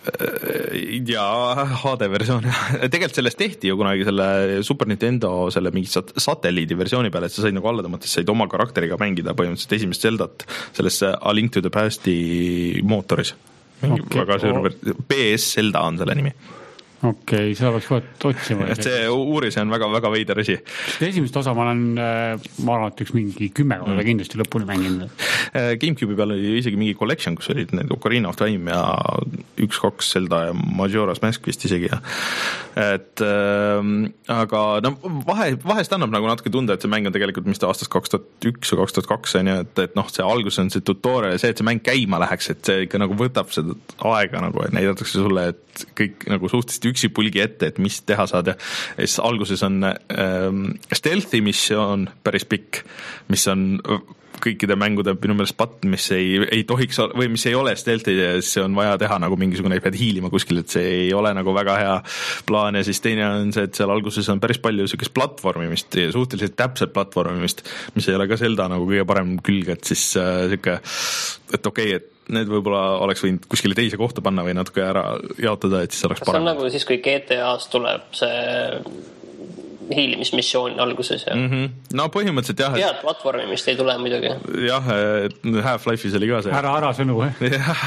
Jaa, H D versioon. Tegelikult sellest tehti ju kunagi selle Super Nintendo selle mingi satelliidi versiooni peale, et sa said nagu alla tõmmata, said oma karakteriga mängida põhimõtteliselt esimest Zeldat sellesse A Link to the Pasti mootoris. Okay. Väga suur P S Zelda on selle nimi. Okei, okay, seda peaks võet otsima. Et see uuris on väga, väga veider asi. Esimest osa ma olen, ma arvan, et üks mingi kümme korda mm. kindlasti lõpuni mänginud. Gamecube'i peal oli isegi mingi collection, kus olid need Ocarina of Time ja üks, kaks Zelda ja Majora's Mask vist isegi. Ja. Et, äh, aga no, vahe, vahest annab nagu natuke tunda, et see mäng on tegelikult mis ta aastast kaks tuhat üks või kaks tuhat kaks on ja et, et noh, see algus on see tutorial ja see, et see mäng käima läheks, et see ikka nagu võtab seda aega nagu, et näidatakse sulle, et kõik nagu suhteliselt üksi pulgi ette, et mis teha saad ja siis alguses on ähm, stealthy missioon päris pikk, mis on kõikide mängude minu meelest patt, mis ei, ei tohiks või mis ei ole stealth'i ja siis on vaja teha nagu mingisugune, pead hiilima kuskil, et see ei ole nagu väga hea plaan ja siis teine on see, et seal alguses on päris palju sellist platvormimist ja suhteliselt täpset platvormimist, mis ei ole ka Zelda nagu kõige parem külg, et siis äh, siuke, et okei okay,, et need võib-olla oleks võinud kuskile teise kohta panna või natuke ära jaotada, et siis oleks parem. See on nagu siis, kui G T A-s tuleb see hiilimismissioon alguses ja mm-hmm. no põhimõtteliselt jah, head platvormimist ei tule muidugi. Jah, Half-Life'is oli ka see ära, ära sõnu jah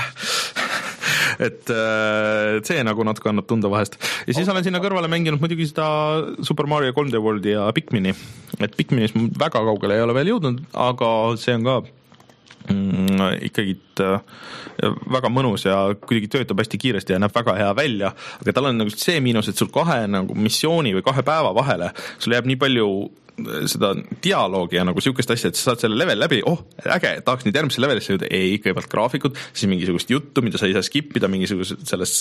et see nagu natuke annab tunda vahest ja siis olen sinna kõrvale mänginud muidugi seda Super Mario kolm D Worldi ja Pikmini, et Pikminis väga kaugele ei ole veel jõudnud, aga see on ka mm, ikkagi väga mõnus ja kuidagi töötab hästi kiiresti ja näeb väga hea välja, aga tal on nagu see miinus, et sul kahe nagu missiooni või kahe päeva vahele sul jääb nii palju seda dialoogi ja nagu siukest asja, et sa saad selle level läbi, oh, äge, tahaks nüüd järgmisse levelisse jõuda, ei, kõigepealt graafikud, siis mingisugust juttu, mida sa ei saa skippida, mingisugused selles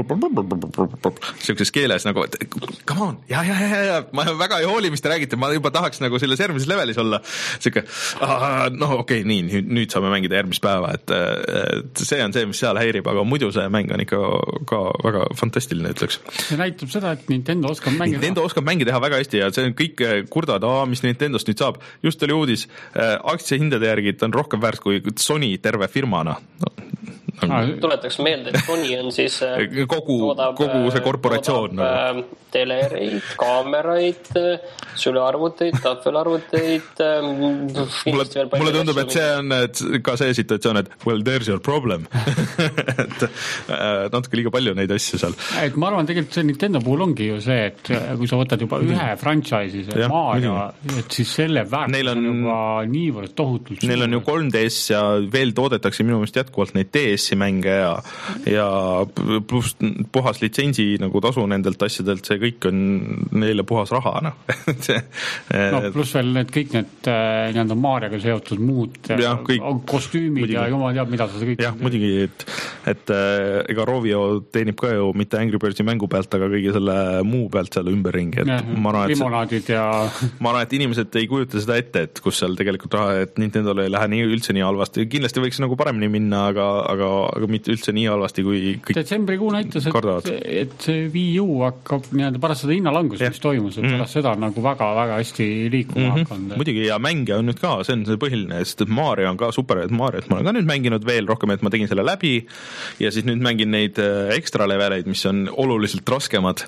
siukeses keeles nagu, et come on, ja, ja, ja, ja, ma väga ei hooli, mis te räägite, ma juba tahaks nagu selles järgmises levelis olla, siuke, noh, okei okay,, nii, nüüd, nüüd saame mängida järgmist päeva, et, et see on see, mis seal häirib, aga muidu see mäng on ikka ka väga fantastiline, ütleks. See näitab seda, et Nintendo oskab mängi Nintendo oskab mängi teha väga hästi ja see on kõik kurdad, mis Nintendost nüüd saab. Just oli uudis, aktsiahindade järgi on rohkem väärt kui Sony terve firmana. No, nagu... Tuletaks meelde, et Sony on siis kogu, toodab, kogu see korporatsioon. Toodab, nagu. Telereid, kaameraid, sülearvuteid, tahvelarvuteid. Mulle, mulle tundub, et see on et ka see situatsioon, et well, there's your problem. et natuke liiga palju neid asju seal. Et ma arvan, tegelikult see Nintendo puhul ongi ju see, et kui sa võtad juba ühe franchise'i, see Mario, et siis selle väärtus on, on juba niivõrd tohutult. Neil on ju kolm D S ja veel toodetakse minu meelest jätkuvalt neid D S-i mänge ja, ja pluss puhas litsentsi nagu tasu nendelt asjadelt, see kõik on neile puhas raha, noh. see, no pluss veel need kõik need nii-anda Marioga seotud muud ja, kõik, kostüümid muidugi, ja jumal teab, mida sa kõik... jah, muidugi, et, et ega Rovio teenib ka ju mitte Angry Birdsi mängu pealt, aga kõige selle muu pealt seal ümberringi, et ja, ma arvan, et limonaadid ja... ma arvan, et inimesed ei kujuta seda ette, et kus seal tegelikult raha, et Nintendole ei lähe nii, üldse nii halvasti, kindlasti võiks nagu paremini minna, aga, aga, aga mitte üldse nii halvasti, kui kõik detsembrikuu näitas, et, et see Wii U hakkab nii- öelda pärast seda hinnalangus, mis toimus, et mm-hmm. pärast seda nagu väga-väga hästi liikuma mm-hmm. hakanud. Muidugi, ja mänge on nüüd ka, see on see põhiline, sest et Mario on ka super, et Mario, et ma olen ka nüüd mänginud veel rohkem, et ma tegin selle läbi ja siis nüüd mängin neid ekstra leveleid, mis on oluliselt raskemad,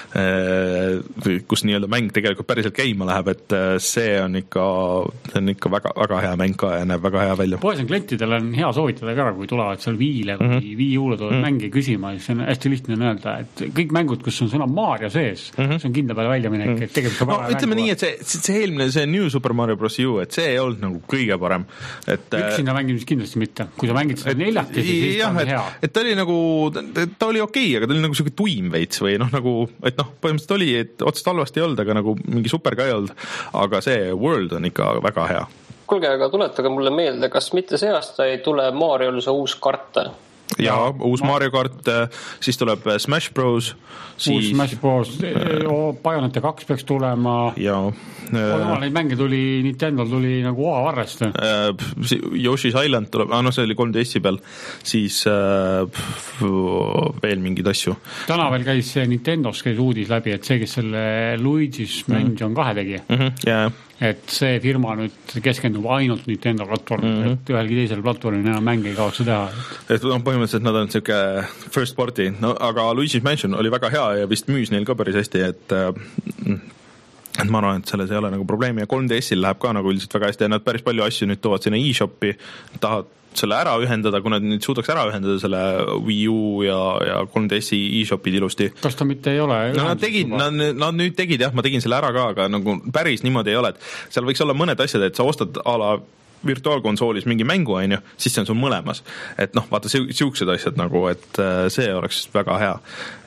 kus nii-öelda mäng tegelikult päriselt käima läheb, et see on ikka, see on ikka väga, väga hea mäng ka ja näeb väga hea välja. Poes on klientidel on hea soovitada ka, kui tulevad seal Viile või mm-hmm. Wii U-le tulevad mm-hmm. mängi küsima, siis on hästi lihtne öelda, et kõik mängud, kus on sõna Mario sees, mm-hmm. see on kindla peale välja minek, et tegelikult no, ütleme nii, et see, see eelmine, see New Super Mario Bros. U, et see ei olnud nagu kõige parem. Et, üksinda mängimis kindlasti mitte. Kui sa mängid seda neljakesi, siis jah, ta on hea. Et, et ta oli nagu, ta oli okei, aga ta oli nagu selline tuim veits või noh, nagu, et noh, põhimõtteliselt oli, et otsast halvasti ei olnud, aga nagu mingi super ka ei olnud, aga see World on ikka väga hea. Kuulge, aga tuletage mulle meelde, kas mitte see aasta ei tule Mariol see uus kart? Ja, uus Mario kart, siis tuleb Smash Bros. Siis... Uus Smash Bros. Bayonetta kaks peaks tulema. Ja. Omal neid mänge tuli, Nintendo tuli nagu oavarrest. Yoshi's Island tuleb, ah, no see oli kolm D S-i peal, siis pff, veel mingid asju. Täna veel käis Nintendos käis uudis läbi, et see, kes selle Luigi's Mansion mm. kahe tegi. Mm-hmm, yeah. Et see firma nüüd keskendub ainult Nintendo platvormil, mm-hmm. et ühelgi teisel platvormil enam mänge ei kavatse teha. Et no, põhimõtteliselt nad on siuke first party, no, aga Luigi's Mansion oli väga hea ja vist müüs neil ka päris hästi, et et ma arvan, et selles ei ole nagu probleemi ja kolm D S-il läheb ka nagu üldiselt väga hästi ja nad päris palju asju nüüd toovad sinna e-shopi, tahavad selle ära ühendada, kui nad nüüd suudaks ära ühendada selle Wii U ja, ja kolm D S-i e-shopid ilusti. Kas ta mitte ei ole? No, nad, tegid, nad, nad nüüd tegid, jah, ma tegin selle ära ka, aga nagu päris niimoodi ei ole, et seal võiks olla mõned asjad, et sa ostad a la virtuaalkonsoolis mingi mängu, on ju, siis see on sul mõlemas. Et noh, vaata, siuksed asjad nagu, et see oleks väga hea.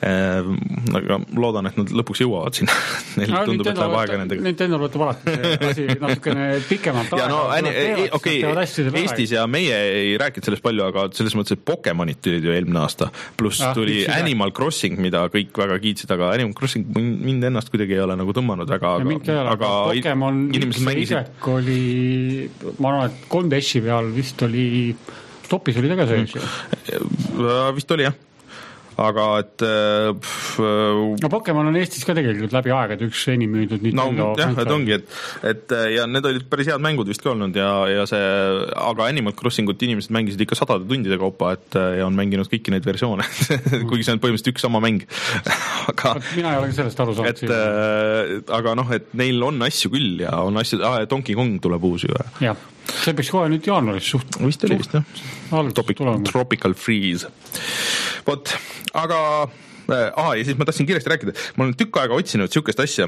Aga loodan, et nad lõpuks jõuavad sinna. Neil no, tundub, et läheb aega nendega. Nintendo võtab alati asi natukene pikemalt aega. No, okei, okay, Eestis ja meie ei rääkinud sellest palju, aga selles mõttes, et Pokemonid tulid ju eelmine aasta. Pluss ja, tuli Animal Crossing, mida kõik väga kiitsid, aga Animal Crossing mind ennast kuidagi ei ole nagu tõmmanud väga. Ja mind ei ole, aga Pokemon üks isek oli, ma arvan, et kolm D-si peal vist oli, Stopis oli taga sees ju. Vist oli jah. Aga et pff, no Pokemon on Eestis ka tegelikult läbi aegad üks enim müüdud Nintendo no, jah, et ongi, et, et ja need olid päris head mängud vist ka olnud ja, ja see, aga Animal Crossingut inimesed mängisid ikka sadade tundide kaupa, et ja on mänginud kõiki neid versioone kuigi see on põhimõtteliselt üks sama mäng aga mina ei ole sellest aru saanud. Et, äh, aga noh, et neil on asju küll ja on asju, ah, Donkey Kong tuleb uus ju. Jah, see peaks kohe nüüd jaanuaris suht. Vist oli vist, jah. Topic, Tropical Freeze. Vot, aga äh, ah, ja siis ma tahtsin kiiresti rääkida, ma olen tükk aega otsinud sihukest asja,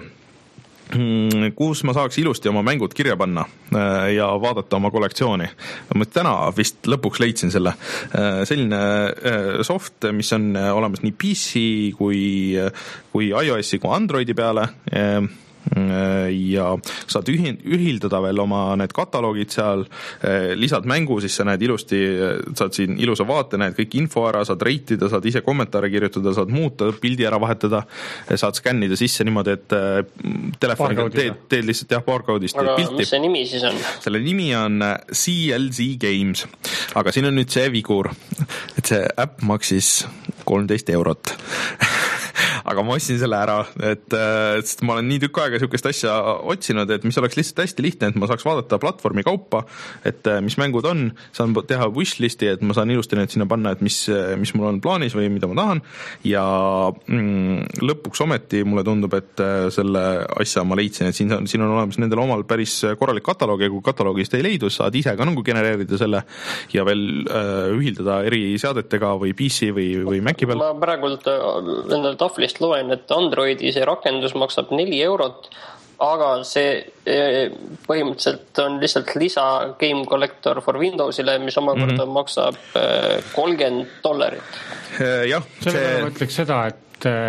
kus ma saaks ilusti oma mängud kirja panna äh, ja vaadata oma kollektsiooni. Ma täna vist lõpuks leidsin selle. Äh, selline äh, soft, mis on olemas nii P C kui, kui iOS-i kui Androidi peale äh, ja saad ühildada veel oma need kataloogid seal, lisad mängu, siis sa näed ilusti, saad siin ilusa vaate, näed kõik info ära, saad reitida, saad ise kommentaare kirjutada, saad muuta, pildi ära vahetada, saad skännida sisse niimoodi, et telefoniga teed, teed lihtsalt jah, barcode'ist aga pilti. Mis see nimi siis on? Selle nimi on C L Z Games, aga siin on nüüd see vigur, et see äpp maksis kolmteist eurot aga ma ostsin selle ära, et, et ma olen nii tükk aega sihukest asja otsinud, et mis oleks lihtsalt hästi lihtne, et ma saaks vaadata platvormi kaupa, et mis mängud on, saan teha wishlisti, et ma saan ilusti need sinna panna, et mis, mis mul on plaanis või mida ma tahan ja mm, lõpuks ometi mulle tundub, et selle asja ma leidsin, et siin on, siin on olemas nendel omal päris korralik kataloog ja kui kataloogist ei leidu, saad ise ka nagu genereerida selle ja veel äh, ühildada eri seadetega või P C või, või Maci peal. Ma praegult endal tahvlist loen, et Androidi see rakendus maksab neli eurot, aga see põhimõtteliselt on lihtsalt lisa Game Collector for Windowsile, mis omakorda mm-hmm. maksab kolmkümmend dollarit. Jah, see... Selle ma ütleks seda, et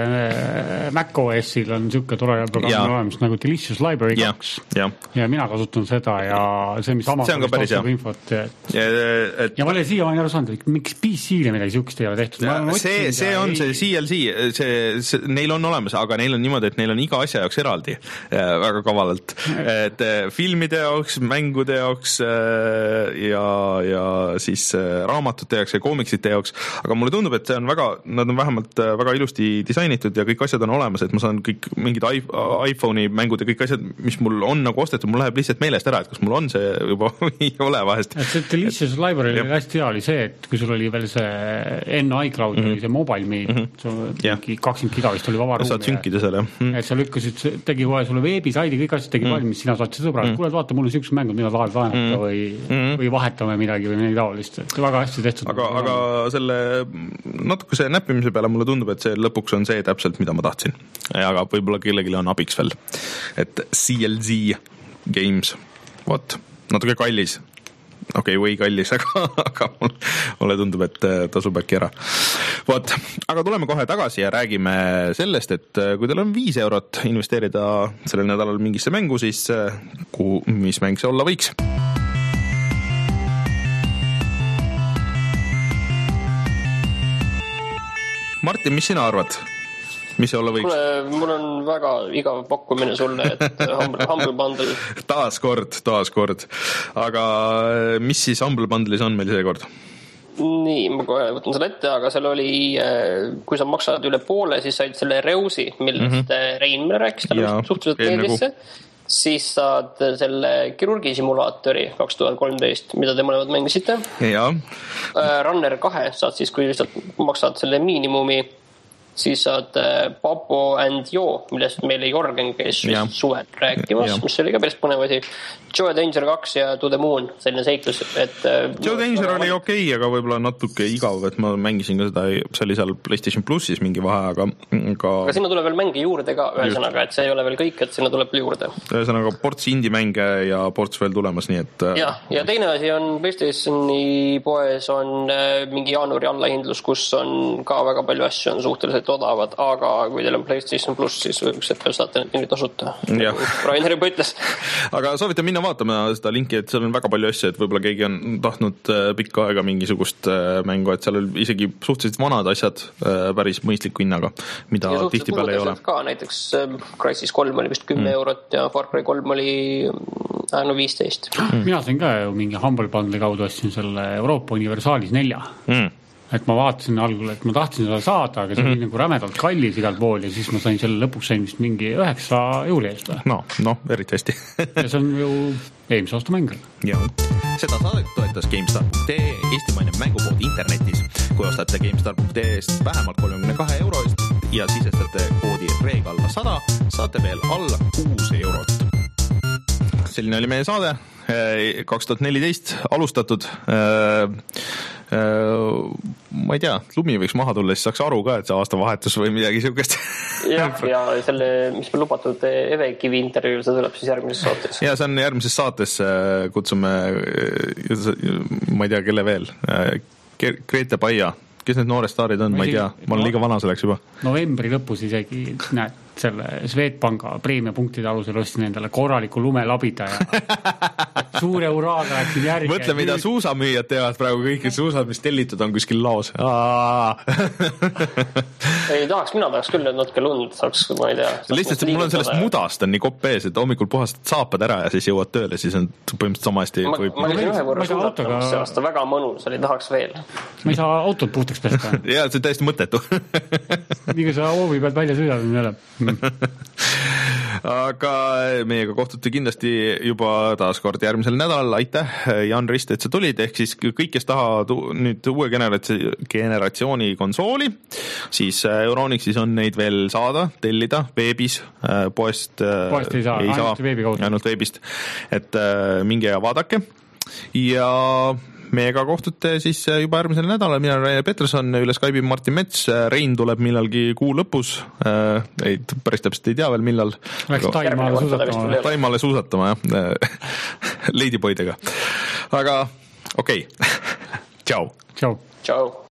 macOS-il on niisugune tore programm olemas nagu Delicious Library kaks ja. ja mina kasutan seda ja see, mis Amazonist ostab infot ja, ja, et... ja ma olen siiamaani aru saanud, miks P C-le midagi niisugust ei ole tehtud. See, see on ei... see C L C, see, see, neil on olemas, aga neil on niimoodi, et neil on iga asja jaoks eraldi väga kavalalt. Et filmide jaoks, mängude jaoks ja, ja siis raamatute jaoks ja koomiksite jaoks, aga mulle tundub, et see on väga, nad on vähemalt väga ilusti disainitud ja kõik asjad on olemas, et ma saan kõik mingid iPhone'i mängud ja kõik asjad, mis mul on nagu ostetud, mul läheb lihtsalt meelest ära, et kas mul on see juba ei ole vahest. Et see Delicious Library oli hästi hea oli see, et kui sul oli veel see enne iCloud mm-hmm. oli see mobile me, mm-hmm. mingi kakskümmend giga vist oli vaba ruumi. Saad sünkida selle. Mm-hmm. Et sa lükkasid, tegi kohe sulle veebisaidi, kõik asjad tegi mm-hmm. valmis, sina saad see sõbrad, mm-hmm. kuule, vaata, mul on siuksed mängud, mida tahad laenata mm-hmm. või, mm-hmm. või vahetame midagi või midagi taolist. Et väga hästi tehtud. Aga, aga selle natuke see näppimise peale mulle tundub, et see lõpuks on see täpselt, mida ma tahtsin. Aga võib-olla kellegile on abiks veel. Et C L Z Games, vot, natuke kallis. Okei, okay, või kallis, aga, aga mulle tundub, et tasub äkki ära. Vot, aga tuleme kohe tagasi ja räägime sellest, et kui teil on viis eurot investeerida sellel nädalal mingisse mängu, siis kuhu, mis mäng see olla võiks? Martin, mis sina arvad? Mis see olla võiks? Kule, mul on väga igav pakkumine sulle, et Humble, Humble Bundle. Taas kord, taas kord. Aga mis siis Humble Bundle'is on meil see kord? Nii, ma kohe võtan selle ette, aga seal oli, kui sa maksad üle poole, siis said selle Reusi, millest mm-hmm. Rein rääkis, talle suhteliselt meeldisse. Siis saad selle kirurgisimulaatori kaks tuhat kolmteist, mida te mõlemad mängisite. Ja. Runner kahe saad siis, kui lihtsalt maksad selle miinimumi, siis saad Papo and Jo, millest meile Jorgen käis suvel rääkimas, mis oli ka päris põnev asi. Joe Danger kaks ja To the Moon, selline seiklus. Et, Joe Danger oli okei, okay, aga võib-olla natuke igav, et ma mängisin ka seda, see oli seal PlayStation Plussis mingi vahe, aga... Aga, aga sinna tuleb veel mänge juurde ka, ühesõnaga, et see ei ole veel kõik, et sinna tuleb juurde. Ühesõnaga, ports indie-mänge ja ports veel tulemas, nii et... Ja, ja teine asi on PlayStationi poes on mingi jaanuari allahindlus, kus on ka väga palju asju, on suhteliselt odavad, aga kui teil on PlayStation Plus, siis üks hetkel saate neid tasuta. Rainer juba ütles. Aga soovitan minna vaatame seda linki, et seal on väga palju asju, et võib-olla keegi on tahtnud pikka aega mingisugust mängu, et seal on isegi suhteliselt vanad asjad päris mõistliku hinnaga, mida tihtipeale ei ole. Ka näiteks Crysis kolm oli vist kümme mm. eurot ja Far Cry kolm oli no viisteist. Mina sain ka ju mingi Humble Bundle'i kaudu ostsin selle Euroopa Universaalis nelja. Mm. Et ma vaatasin algul, et ma tahtsin seda saada, aga see oli mm. nagu rämedalt kallis igal pool ja siis ma sain selle lõpuks sain vist mingi üheksa euri eest. No, no, eriti hästi. Ja see on ju eelmise aasta mäng. Jah. Seda saadet toetas GameStar punkt ee, eestimaine mängupood internetis. Kui ostate GameStar punkt ee-st vähemalt kolmekümne kahe euro eest ja sisestate koodi reeg alla sada, saate veel alla kuus eurot. Selline oli meie saade. kaks tuhat neliteist alustatud. Ma ei tea, lumi võiks maha tulla, siis saaks aru ka, et see aasta vahetus või midagi siukest. Jah, ja selle, mis me lubatud Evekivi intervjuul, see tuleb siis järgmises saates. Ja see on järgmises saates, kutsume, ma ei tea, kelle veel, Grete Paia. Kes need noored staarid on, ma ei tea, ma olen liiga vana selleks juba. Novembri lõpus isegi, näed, selle Swedbanka preemiapunktide alusel ostsin endale korraliku lumelabida ja suure uraaga läksin järgi. Mõtle, mida suusamüüjad teevad praegu, kõik suusad, mis tellitud on kuskil laos. Ei tahaks, mina tahaks küll, et natuke lund saaks, ma ei tea. Lihtsalt, mul on sellest mudast on nii kopp ees, et hommikul puhastad saapad ära ja siis jõuad tööle, siis on põhimõtteliselt sama hästi. Ma, võib... ma käisin ühe võrra suudatamas see aasta, väga mõnus oli, tahaks veel. Ma ei saa autot puhtaks pesta. Jaa, see on täiesti mõttetu. Nii kui sa hoovi pealt välja sõidad, on jälle. Aga meiega kohtuti kindlasti juba taas kord järgmisel nädalal. Aitäh, Jan Rist, et sa tulid. Ehk siis kõik, kes taha nüüd uue generatsiooni konsooli, siis Euronixis on neid veel saada, tellida veebis, poest, poest ei saa, ei saa ainult veebi kaudu. Ainult veebist. Et minge ja vaadake. Ja meiega kohtute siis juba järgmisel nädalal, mina olen Rainer Peterson, üle Skype'i Martin Mets, Rein tuleb millalgi kuu lõpus, ei, päris täpselt ei tea veel millal. Läks Taimaale suusatama. Taimaale suusatama, jah, Ladyboydega. Aga okei, okay. Ciao. Ciao. Ciao.